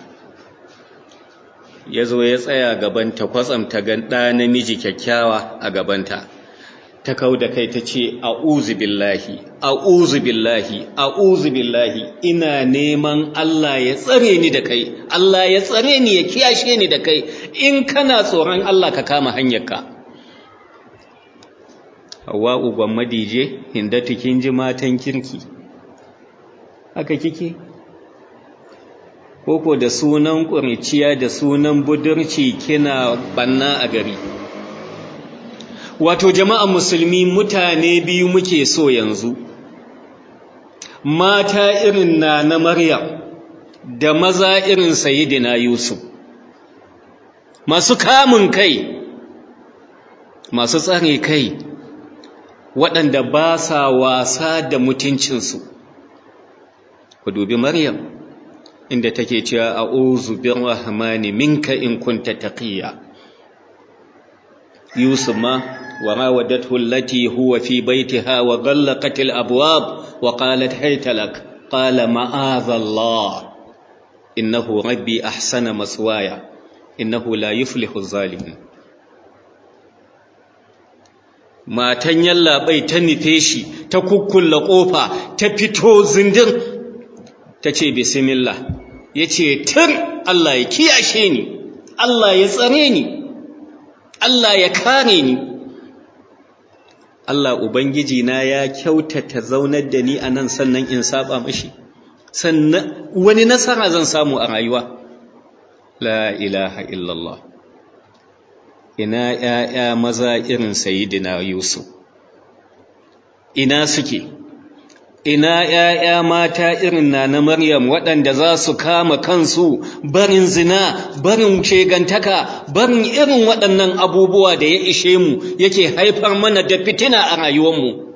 Yazo ya tsaya gabanta, kwatsam ta ga ɗa namiji kyakkyawa a gabanta, ta kauda kai ta ce, a'udhu billahi, a'udhu billahi, a'udhu billahi, ina neman Allah ya tsare ni da kai, Allah ya tsare ni, ya kiyashe ni da kai, in kana tsoron Allah ka kama hanyarka. Hawwa'u Gwammadije, Hindatu, kin ji matan kirki, haka kike? Koko da sunan ƙuriciya da sunan budurci kina banna a gari? Wato jama'an musulmi, mutane biyu muke so yanzu, mata irin na Maryam da maza irin Sayyidina Yusuf, masu kamun kai, masu tsare kai, waɗanda ba sa wasa da mutuncinsu. Ku dubi Maryam inda take cewa a'udhu birrahmani minka in kunta taqiyya. Yusuf ma وراودته التي هو في بيتها وغلقت الأبواب وقالت هيت لك قال معاذ الله إنه ربي أحسن مثواي إنه لا يفلح الظالمون. matan yallaɓai ta nufe shi, ta kukkulla ƙofa, ta fito zindir, ta ce bismillah. Ya ce, tir, Allah ya kiyashe ni, Allah ya tsare ni, Allah ya kare ni. Allah Ubangiji na ya kyautata zaunar da ni a nan, sannan in saba mashi, sannan wani nasara zan samu a rayuwa. La ilaha illallah. Ina ‘ya'ya maza irin Sayyidina Yusuf, ina suke? Ina ‘ya'ya mata irin na Maryam waɗanda za su kama kansu barin zina, barin shegantaka, barin irin waɗannan abubuwa da ya ishe mu yake haifar mana da fitina a rayuwarmu.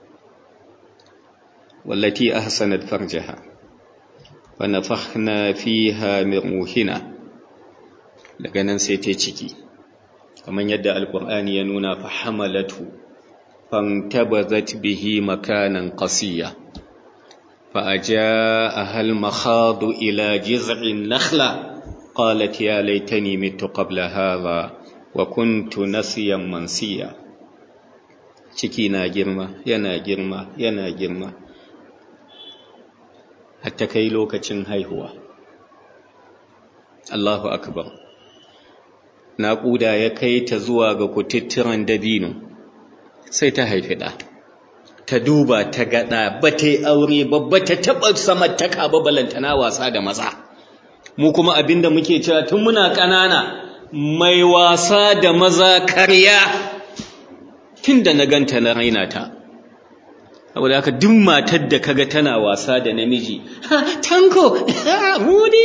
Wallati ahsanat farjaha wa nafakhna fiha min ruhina. Daga nan sai ta ciki, kamar yadda Alƙur'ani ya nuna, fa hamalatu fantabazat bihi makanan qasiya fa ajaaha al-makhadu ila jiz'in nakhla qalat ya laitani mittu qabla hadha wa kuntu nasiyan mansiya. Ciki na girma yana girma hatta kai lokacin haihuwa. Allahu akbar. Naƙuda ya kai ta zuwa ga kututturan dabino, sai ta haifi ɗa. Ta duba ta gaɗa, ba ta yi aure ba ta taɓa samartaka ba, balantana wasa da maza. Mu kuma abinda muke cewa tun muna ƙanana, mai wasa da maza karya. Tun da na ganta na raina ta. Saboda haka duk matar da kaga tana wasa da namiji, Tanko, Mudi,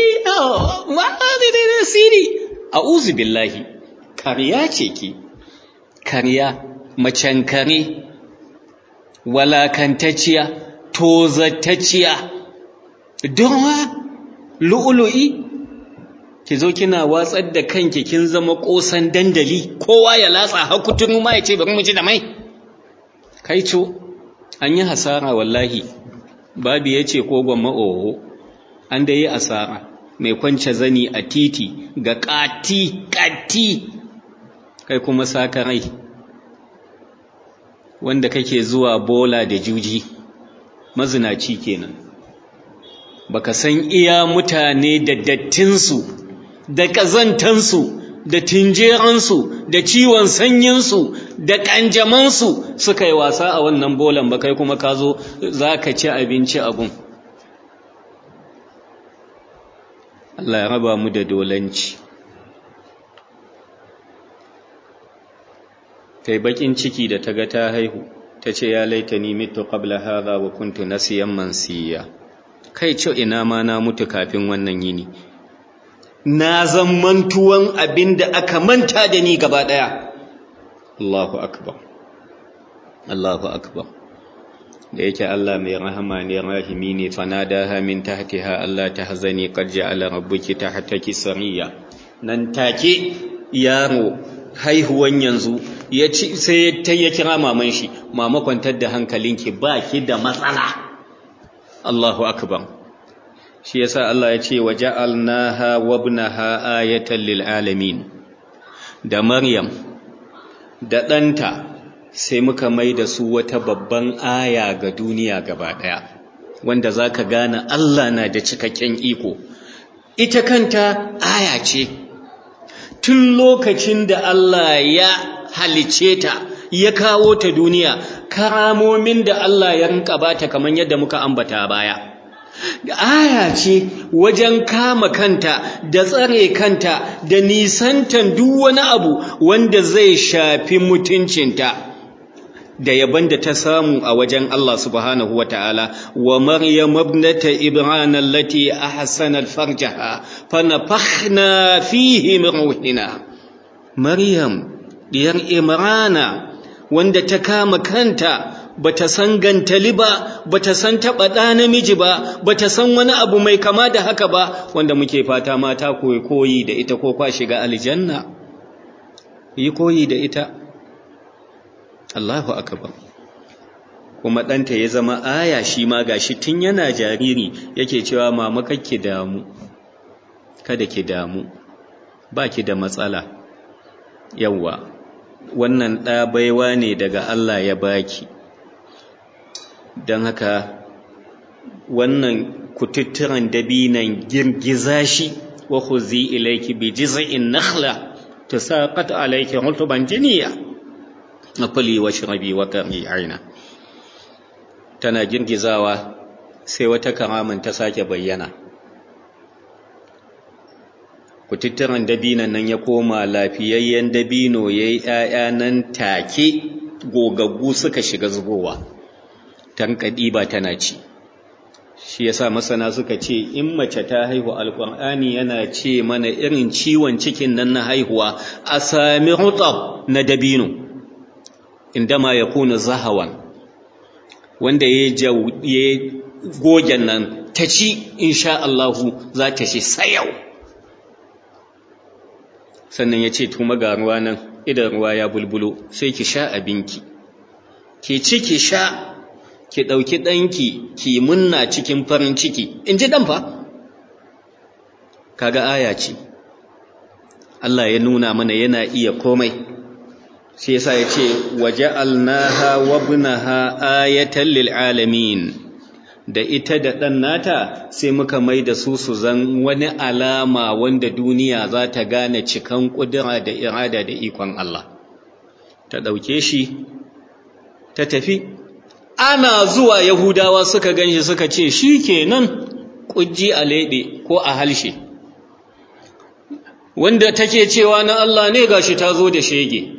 Siri, a'udhu billahi, karya ce ki, karya, macen kare, walakantacciya, tozatacciya, don lu'ulu'i, ki zo kina watsar da kanki kin zama kosan dandali, kowa ya latsa hakutun ma ya ce bari mu ji da mai. Kai co, an yi hasara wallahi, babu ya ce ko gwamma oho, an da yi asara. Mai kwance zani a titi ga ƙati, kai kuma sakarai wanda kake zuwa bola da juji, mazinaci kenan. Baka san iya mutane da dattinsu, da ƙazantansu, da tinjeransu, da ciwon sanyinsu, da ƙanjamansu suka yi wasa a wannan bolan ba, kai kuma ka zo za ka ci abinci a gun. Allah ya raba mu da dolanci. Tai bakin ciki da ta ga ta haihu, ta ce ya laitani mitu qabla hadha wa kuntu nasiyan mansiya. Kai ce ina ma na mutu kafin wannan yini. Na zan mantuwan abinda aka manta da ni gaba daya. Allahu akbar. Allahu akbar. Da yake Allah mai rahama ne, rahimi ne, fanadaha min tahtiha Allah tahzani qad ja'ala rabbuki tahtaki sariya. Nan take yaro haihuwan yanzu ya ci, sai ya kira maman shi, mama kwantar da hankalinki, baki da matsala. Allahu akbar. Shi yasa Allah ya ce waja'alnaha wabnaha ayatan lil alamin. Da Maryam da ɗanta sai muka mai da su wata babban aya ga duniya gaba ɗaya, wanda za ka gane Allah na da cikakken iko. Ita kanta aya ce, tun lokacin da Allah ya halice ta, ya kawo ta duniya, karamomin da Allah ya rinka bata kamar yadda muka ambata baya. Aya ce wajen kama kanta da tsare kanta da nisantan duk wani abu wanda zai shafi mutuncinta, da yaban da ta samu a wajen Allah subhanahu wata'ala. Wa Maryam ibnata Imran allati ahsanat farjaha fa nafakhna fihi min ruhina. Maryam diyar Imrana wanda ta kama kanta, bata san gantali ba, bata san taba da namiji ba, bata san wani abu mai kama da haka ba, wanda muke fata mata koyi da ita ko kwa shiga aljanna. Yi koyi da ita. Allahu akbar. Kuma ɗanta ya zama aya, shi ma gashi tun yana jariri yake cewa mama kakki damu, kada ki damu, baki da matsala. Yawwa, wannan ɗa baiwa ne daga Allah ya baki. Don haka wannan kututturan dabinan girgiza shi, wa khuzi ilayki bi jiz'in nakhla tusaqat alayki rutban jiniya akuli washrabi wa qari aina. Tana girgizawa sai wata karaman ta sake bayyana. Kututturan dabinan nan ya koma lafiyayyen dabino, yayi ƴaƴa nan take, gogaggu suka shiga zubowa. tankaɗi ba tana ci. Shi yasa masana suka ce in mace ta haihu alƙur'ani yana ce mana irin ciwon cikin nan na haihuwa a sami rutab na dabino indama ya kuna zahawan wanda ya gogen nan ta ci insha Allahu za ta shi sayau. Sannan ya ce tuma ga ruwa nan idan ruwa ya bulbulo sai ki sha abinki, ki ci ki sha, ki ɗauki ɗanki ki munna cikin farin ciki, in ji ɗan fa. Kaga aya ce, Allah ya nuna mana yana iya komai, sai yasa ya ce, waja'alnaha wabnaha ayatan lil alamin, da ita da ɗan nata sai muka mai da su zan wani alama wanda duniya za ta gane cikan ƙudura da irada da ikon Allah. Ta ɗauke shi, ta tafi. Ana zuwa Yahudawa suka ganshi suka ce shi kenan ƙujji a leɓe ko a halshe, wanda take cewa na Allah ne gashi ta zo da shege.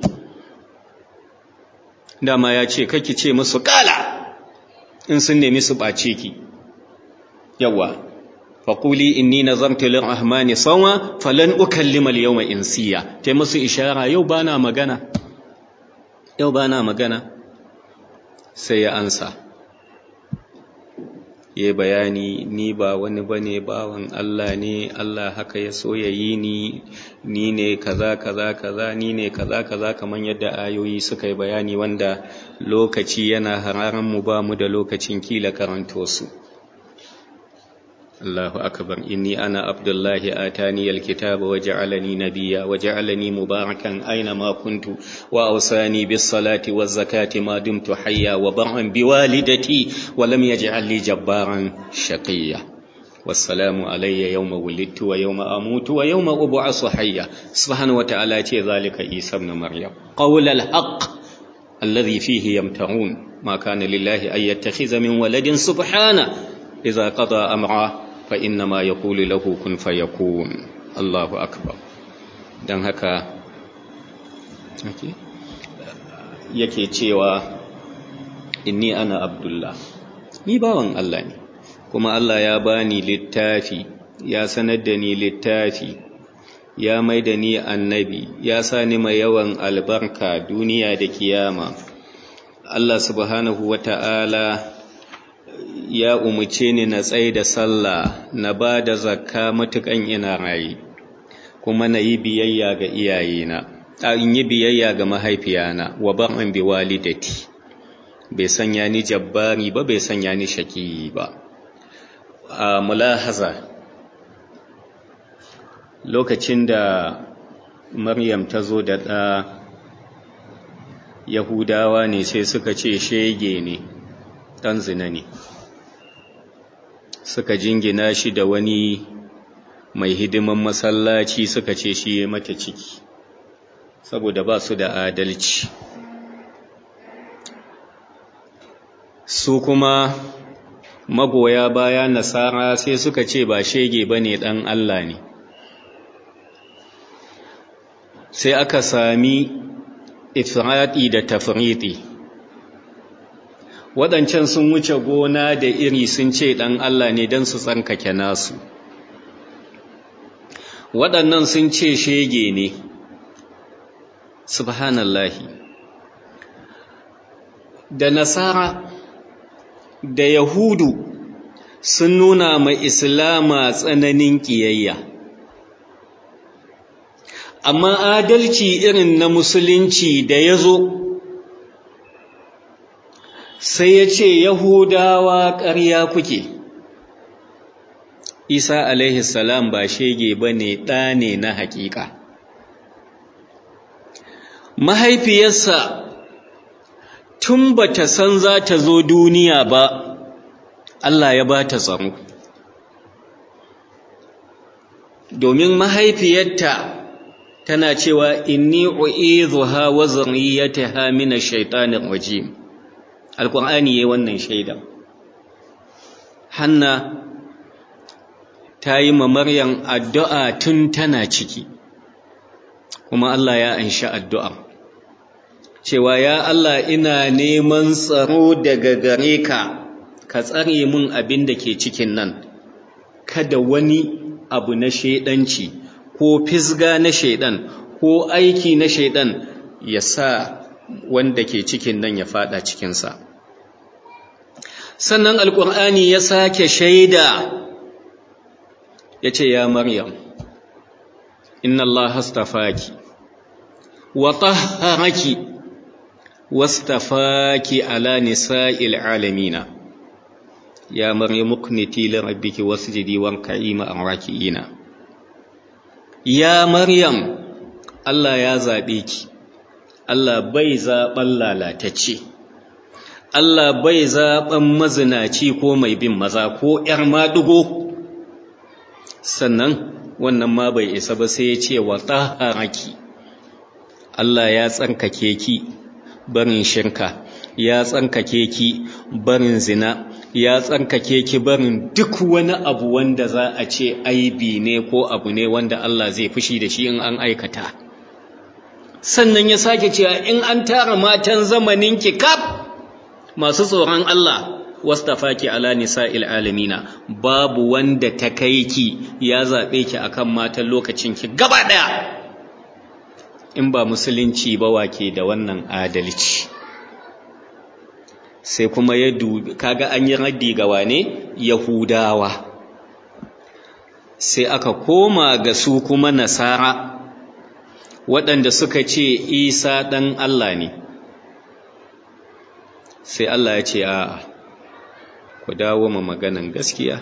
Dama ya ce kake ce musu ƙala in sun nemi su ɓace ki. Yawa, faƙuli inni nazartu lirrahmani sawma falan ukallima al-yawma insiya. Ta musu ishara yau bana magana. Sai ya ansa, ya bayani ni ba wani bane bawan Allah ne, Allah haka ya so ya yi ni ne kaza ni ne kaza kamar yadda ayoyi suka yi bayani wanda lokaci yana hararan mu ba mu da lokacin kila karanto su. Allahu akbar, inni ana abdullahi atani alkitaba waja'alani nabiyya waja'alani mubarakan aina ma kuntu wa awsani bis salati waz zakati ma dumtu hayya wa barran biwalidati wa lam yaj'alni jabbaran shaqiyya. Wassalamu alayya yawma wulidtu wa yawma amutu wa yawma ub'asu hayya. Subhanahu wa ta'ala ce zalika Isa ibn Maryam qawlal haqq alladhi fihi yamtarun ma kana lillahi ay yattakhiza min waladin subhana idza qada amra fa inna ma yaqulu lahu kun fayakun. Allahu akbar. Dan haka yake cewa inni ana abdullah, ni bawan Allah ne, kuma Allah ya bani littafi, ya sanar da ni littafi, ya maida ni annabi, ya sa ni mai yawan albarka duniya da kiyama. Allah subhanahu wata'ala ya umuce ni na tsaye da sallah, na ba da zakka matukan ina rayi, kuma na yi biyayya ga iyayena, in yi biyayya ga mahaifiyana, wa bar'an bi walidati. Bai sanya ni jabbari ba, bai sanya ni shaki ba. A mulahaza, lokacin da Maryam ta zo da ɗa, Yahudawa ne sai suka ce shege ne, ɗan zina ne. Suka jingina shi da wani mai hidiman masallaci, suka ce shi ya mata ciki, saboda ba su da adalci. Su kuma magoya baya Nasara sai suka ce ba shege ba ne, ɗan Allah ne. Sai aka sami ifrati da tafriti. Waɗancan sun wuce gona da iri sun ce ɗan Allah ne don su tsankake nasu. Waɗannan sun ce shege ne. Subhanallahi. Da Nasara da Yahudu sun nuna ma Islama tsananin ƙiyayya. Amma adalci irin na Musulunci da ya zo, sai ya ce Yahudawa ƙarya kuke. Isa alaihi salam ba shege ba ne, ɗa ne na haƙiƙa. Mahaifiyarsa tun ba ta san za ta zo duniya ba, Allah ya ba ta tsaro. Domin mahaifiyarta tana cewa inni u'idhuha wa zurriyyataha minash shaitanir rajim. Alqur'ani yayin wannan shaida. Hanna ta yi ma Maryam addu'a tun tana ciki, kuma Allah ya anshi addu'a cewa ya Allah ina neman tsaro daga gare ka, ka tsare mun abin da ke cikin nan, kada wani abu na shaidanci ko fisga na shaidan ko aiki na shaidan ya sa wanda ke cikin nan ya fada cikinsa. Sannan alƙur'ani ya sake shaida ya ce, ya Maryam, inna Allah astafaki wa tahharaki wastafaki ala nisa'il alamina, ya Maryam uqniti li rabbiki wasjudi warka'i ma'ar raki'ina. Ya Maryam, Allah ya zaɓe ki, Allah bai zaɓen lalatacce, Allah bai zaɓen mazinaci ko mai bin maza ko ‘yar maɗugo. Sannan wannan ma bai isa ba sai ya ce wa tahharaki, Allah ya tsankake ki barin shirka, ya tsankake ki barin zina, ya tsankake ki barin duk wani abu wanda za a ce aibi ne ko abu ne wanda Allah zai fushi da shi in an aikata. Sannan ya sake cewa in an tara matan zamanin ki kaf masu tsoron Allah, wastafaki ala nisa'il alamina, babu wanda ta kai ki ya zabe ki akan matan lokacin ki gaba daya. In ba musulunci ba wake da wannan adalci. Sai kuma ya dubi, kaga an yi raddi ga wane? Yahudawa. Sai aka koma ga su kuma Nasara, waɗanda suka ce Isa ɗan Allah ne. Sai Allah ya ce, a'a, ku dawo ma maganan gaskiya.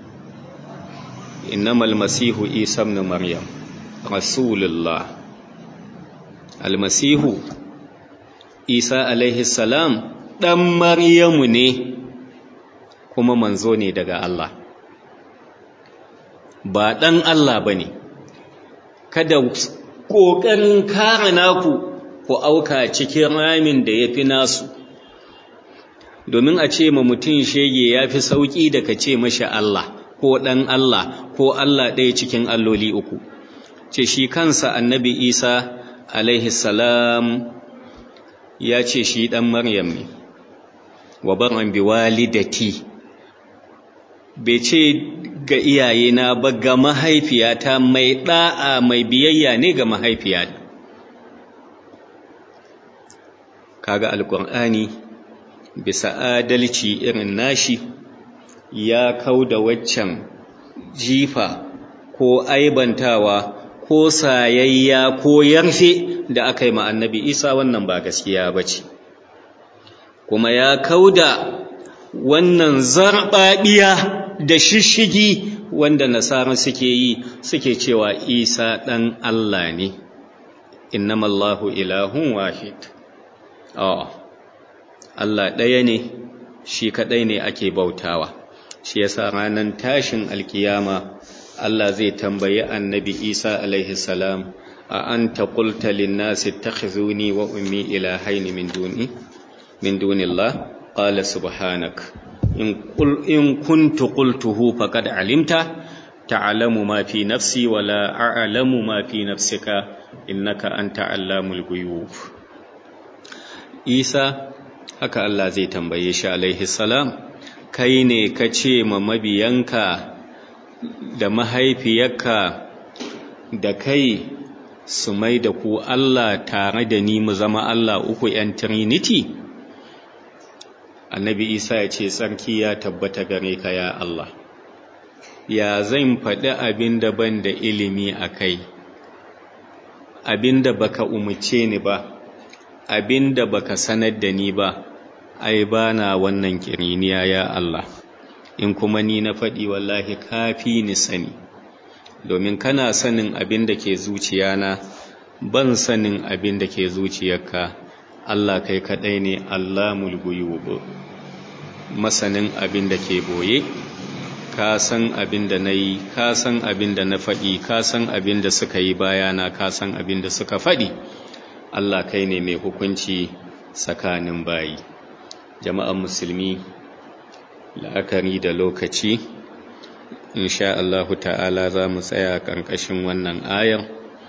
Innamal masihu Isa ibn Maryam rasulullah. Almasihu Isa alaihi salam ɗan Maryamu ne kuma manzo ne daga Allah, ba ɗan Allah ba ne. Kada ƙoƙarin kare naku ku auka cikin ramin da ya fi nasu, domin a ce ma mutum shege ya fi sauƙi da ka ce mashi Allah ko ɗan Allah ko Allah ɗaya cikin alloli uku. Ce shi kansa annabi Isa alaihi salam ya ce shi ɗan Maryam ne, wa barran bi walidati, bai ce ga iyayena ba, ga mahaifiyata, mai ɗa'a mai biyayya ne ga mahaifiyata. Kaga alƙur'ani bisa adalci irin nashi ya kauda waccan jifa ko aibantawa ko sayayya ko yarfe da aka yi ma annabi Isa, wannan ba gaskiya bace. Kuma ya kauda wannan zarbabiya da shishigi wanda nasara suke yi, suke cewa Isa ɗan Allah ne. Innamallahu ilahun wahid. Allah ɗaya ne, shi kaɗai ne ake bautawa. Shi yasa ranar tashin alkiyama Allah zai tambayi annabi Isa alaihi salam, a anta qulta lin-nasi ittakhizuni wa ummi ilahaini min dunillah, qala subhanak in kuntu qultuhu faqad alimta ta'lamu ma fi nafsi wa la a'lamu ma fi nafsika innaka anta allamul ghuyub. Isa haka Allah zai tambaye shi alaihi salam, kai ne ka ce ma mabiyanka da mahaifiyarka da kai su mai da ku Allah tare da ni mu zama Allah uku ‘yan Trinity? Annabi Isa ya ce, tsarki ya tabbata gare ka ya Allah, ya zan faɗi abin da ban da ilimi a kai, abin da baka umarce ni ba, abin da baka sanar da ni ba, ai ba na wannan kiriniya ya Allah. In kuma ni na faɗi, wallahi kafi ni sani, domin kana sanin abin da ke zuciyana, ban sanin abin da ke zuciyarka. Allah kai kaɗai ne Allamul ghuyub, masanin abin da ke boye. Ka san abin da na yi, ka san abin da na faɗi, ka san abin da suka yi bayana, ka san abin da suka faɗi. Allah kai ne mai hukunci tsakanin bayi. Jama'an musulmi, la'akari da lokaci, insha Allahu ta'ala za mu tsaya ƙarƙashin wannan ayar.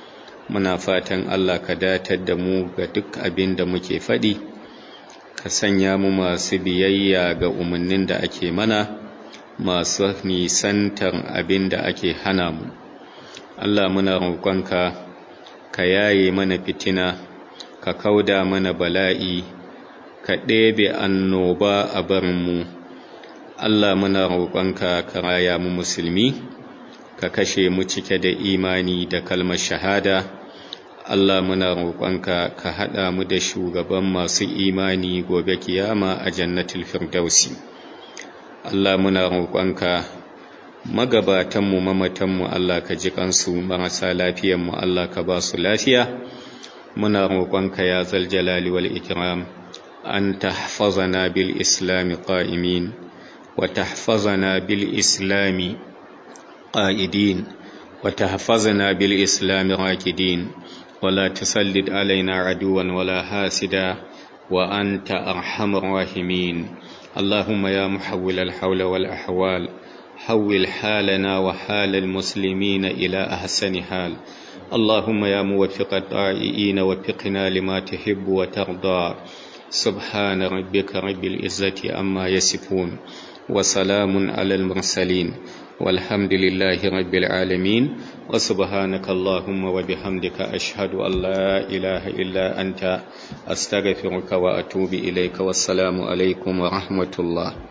muna fatan Allah ka datar da mu ga duk abin da muke faɗi, ka sanya mu masu biyayya ga umarnin da ake mana, masu nisantar abin da ake hana mu. Allah muna roƙonka ka yaye mana fitina, ka kauda mana bala'i, ka ɗebe annoba a barinmu. Allah muna roƙonka ka raya mu musulmi, ka kashe mu cike da imani da kalmar shahada. Allah muna roƙonka ka haɗa mu da shugaban masu imani gobe kiyama a jannatul firdausi. Allah muna roƙonka magabatanmu mamatanmu Allah ka ji kansu, marasa lafiyanmu Allah ka ba su lafiya. Muna roƙonka ya zal jalali wal ikram an tahfazana bil islami qa'imin wa tahfazana bil islami qa'idin wa tahfazana bil islami raqidin wa la tusallid alaina aduwan wala hasida wa anta arhamur rahimin. اللهم يا محول الحول والأحوال حول حالنا وحال المسلمين إلى أحسن حال. اللهم يا موفق الطائعين وفقنا لما تحب وترضى. سبحان ربك رب العزة عما يصفون وسلام على المرسلين والحمد لله رب العالمين. وسبحانك اللهم وبحمدك أشهد أن لا إله إلا أنت أستغفرك وأتوب إليك. والسلام عليكم ورحمة الله.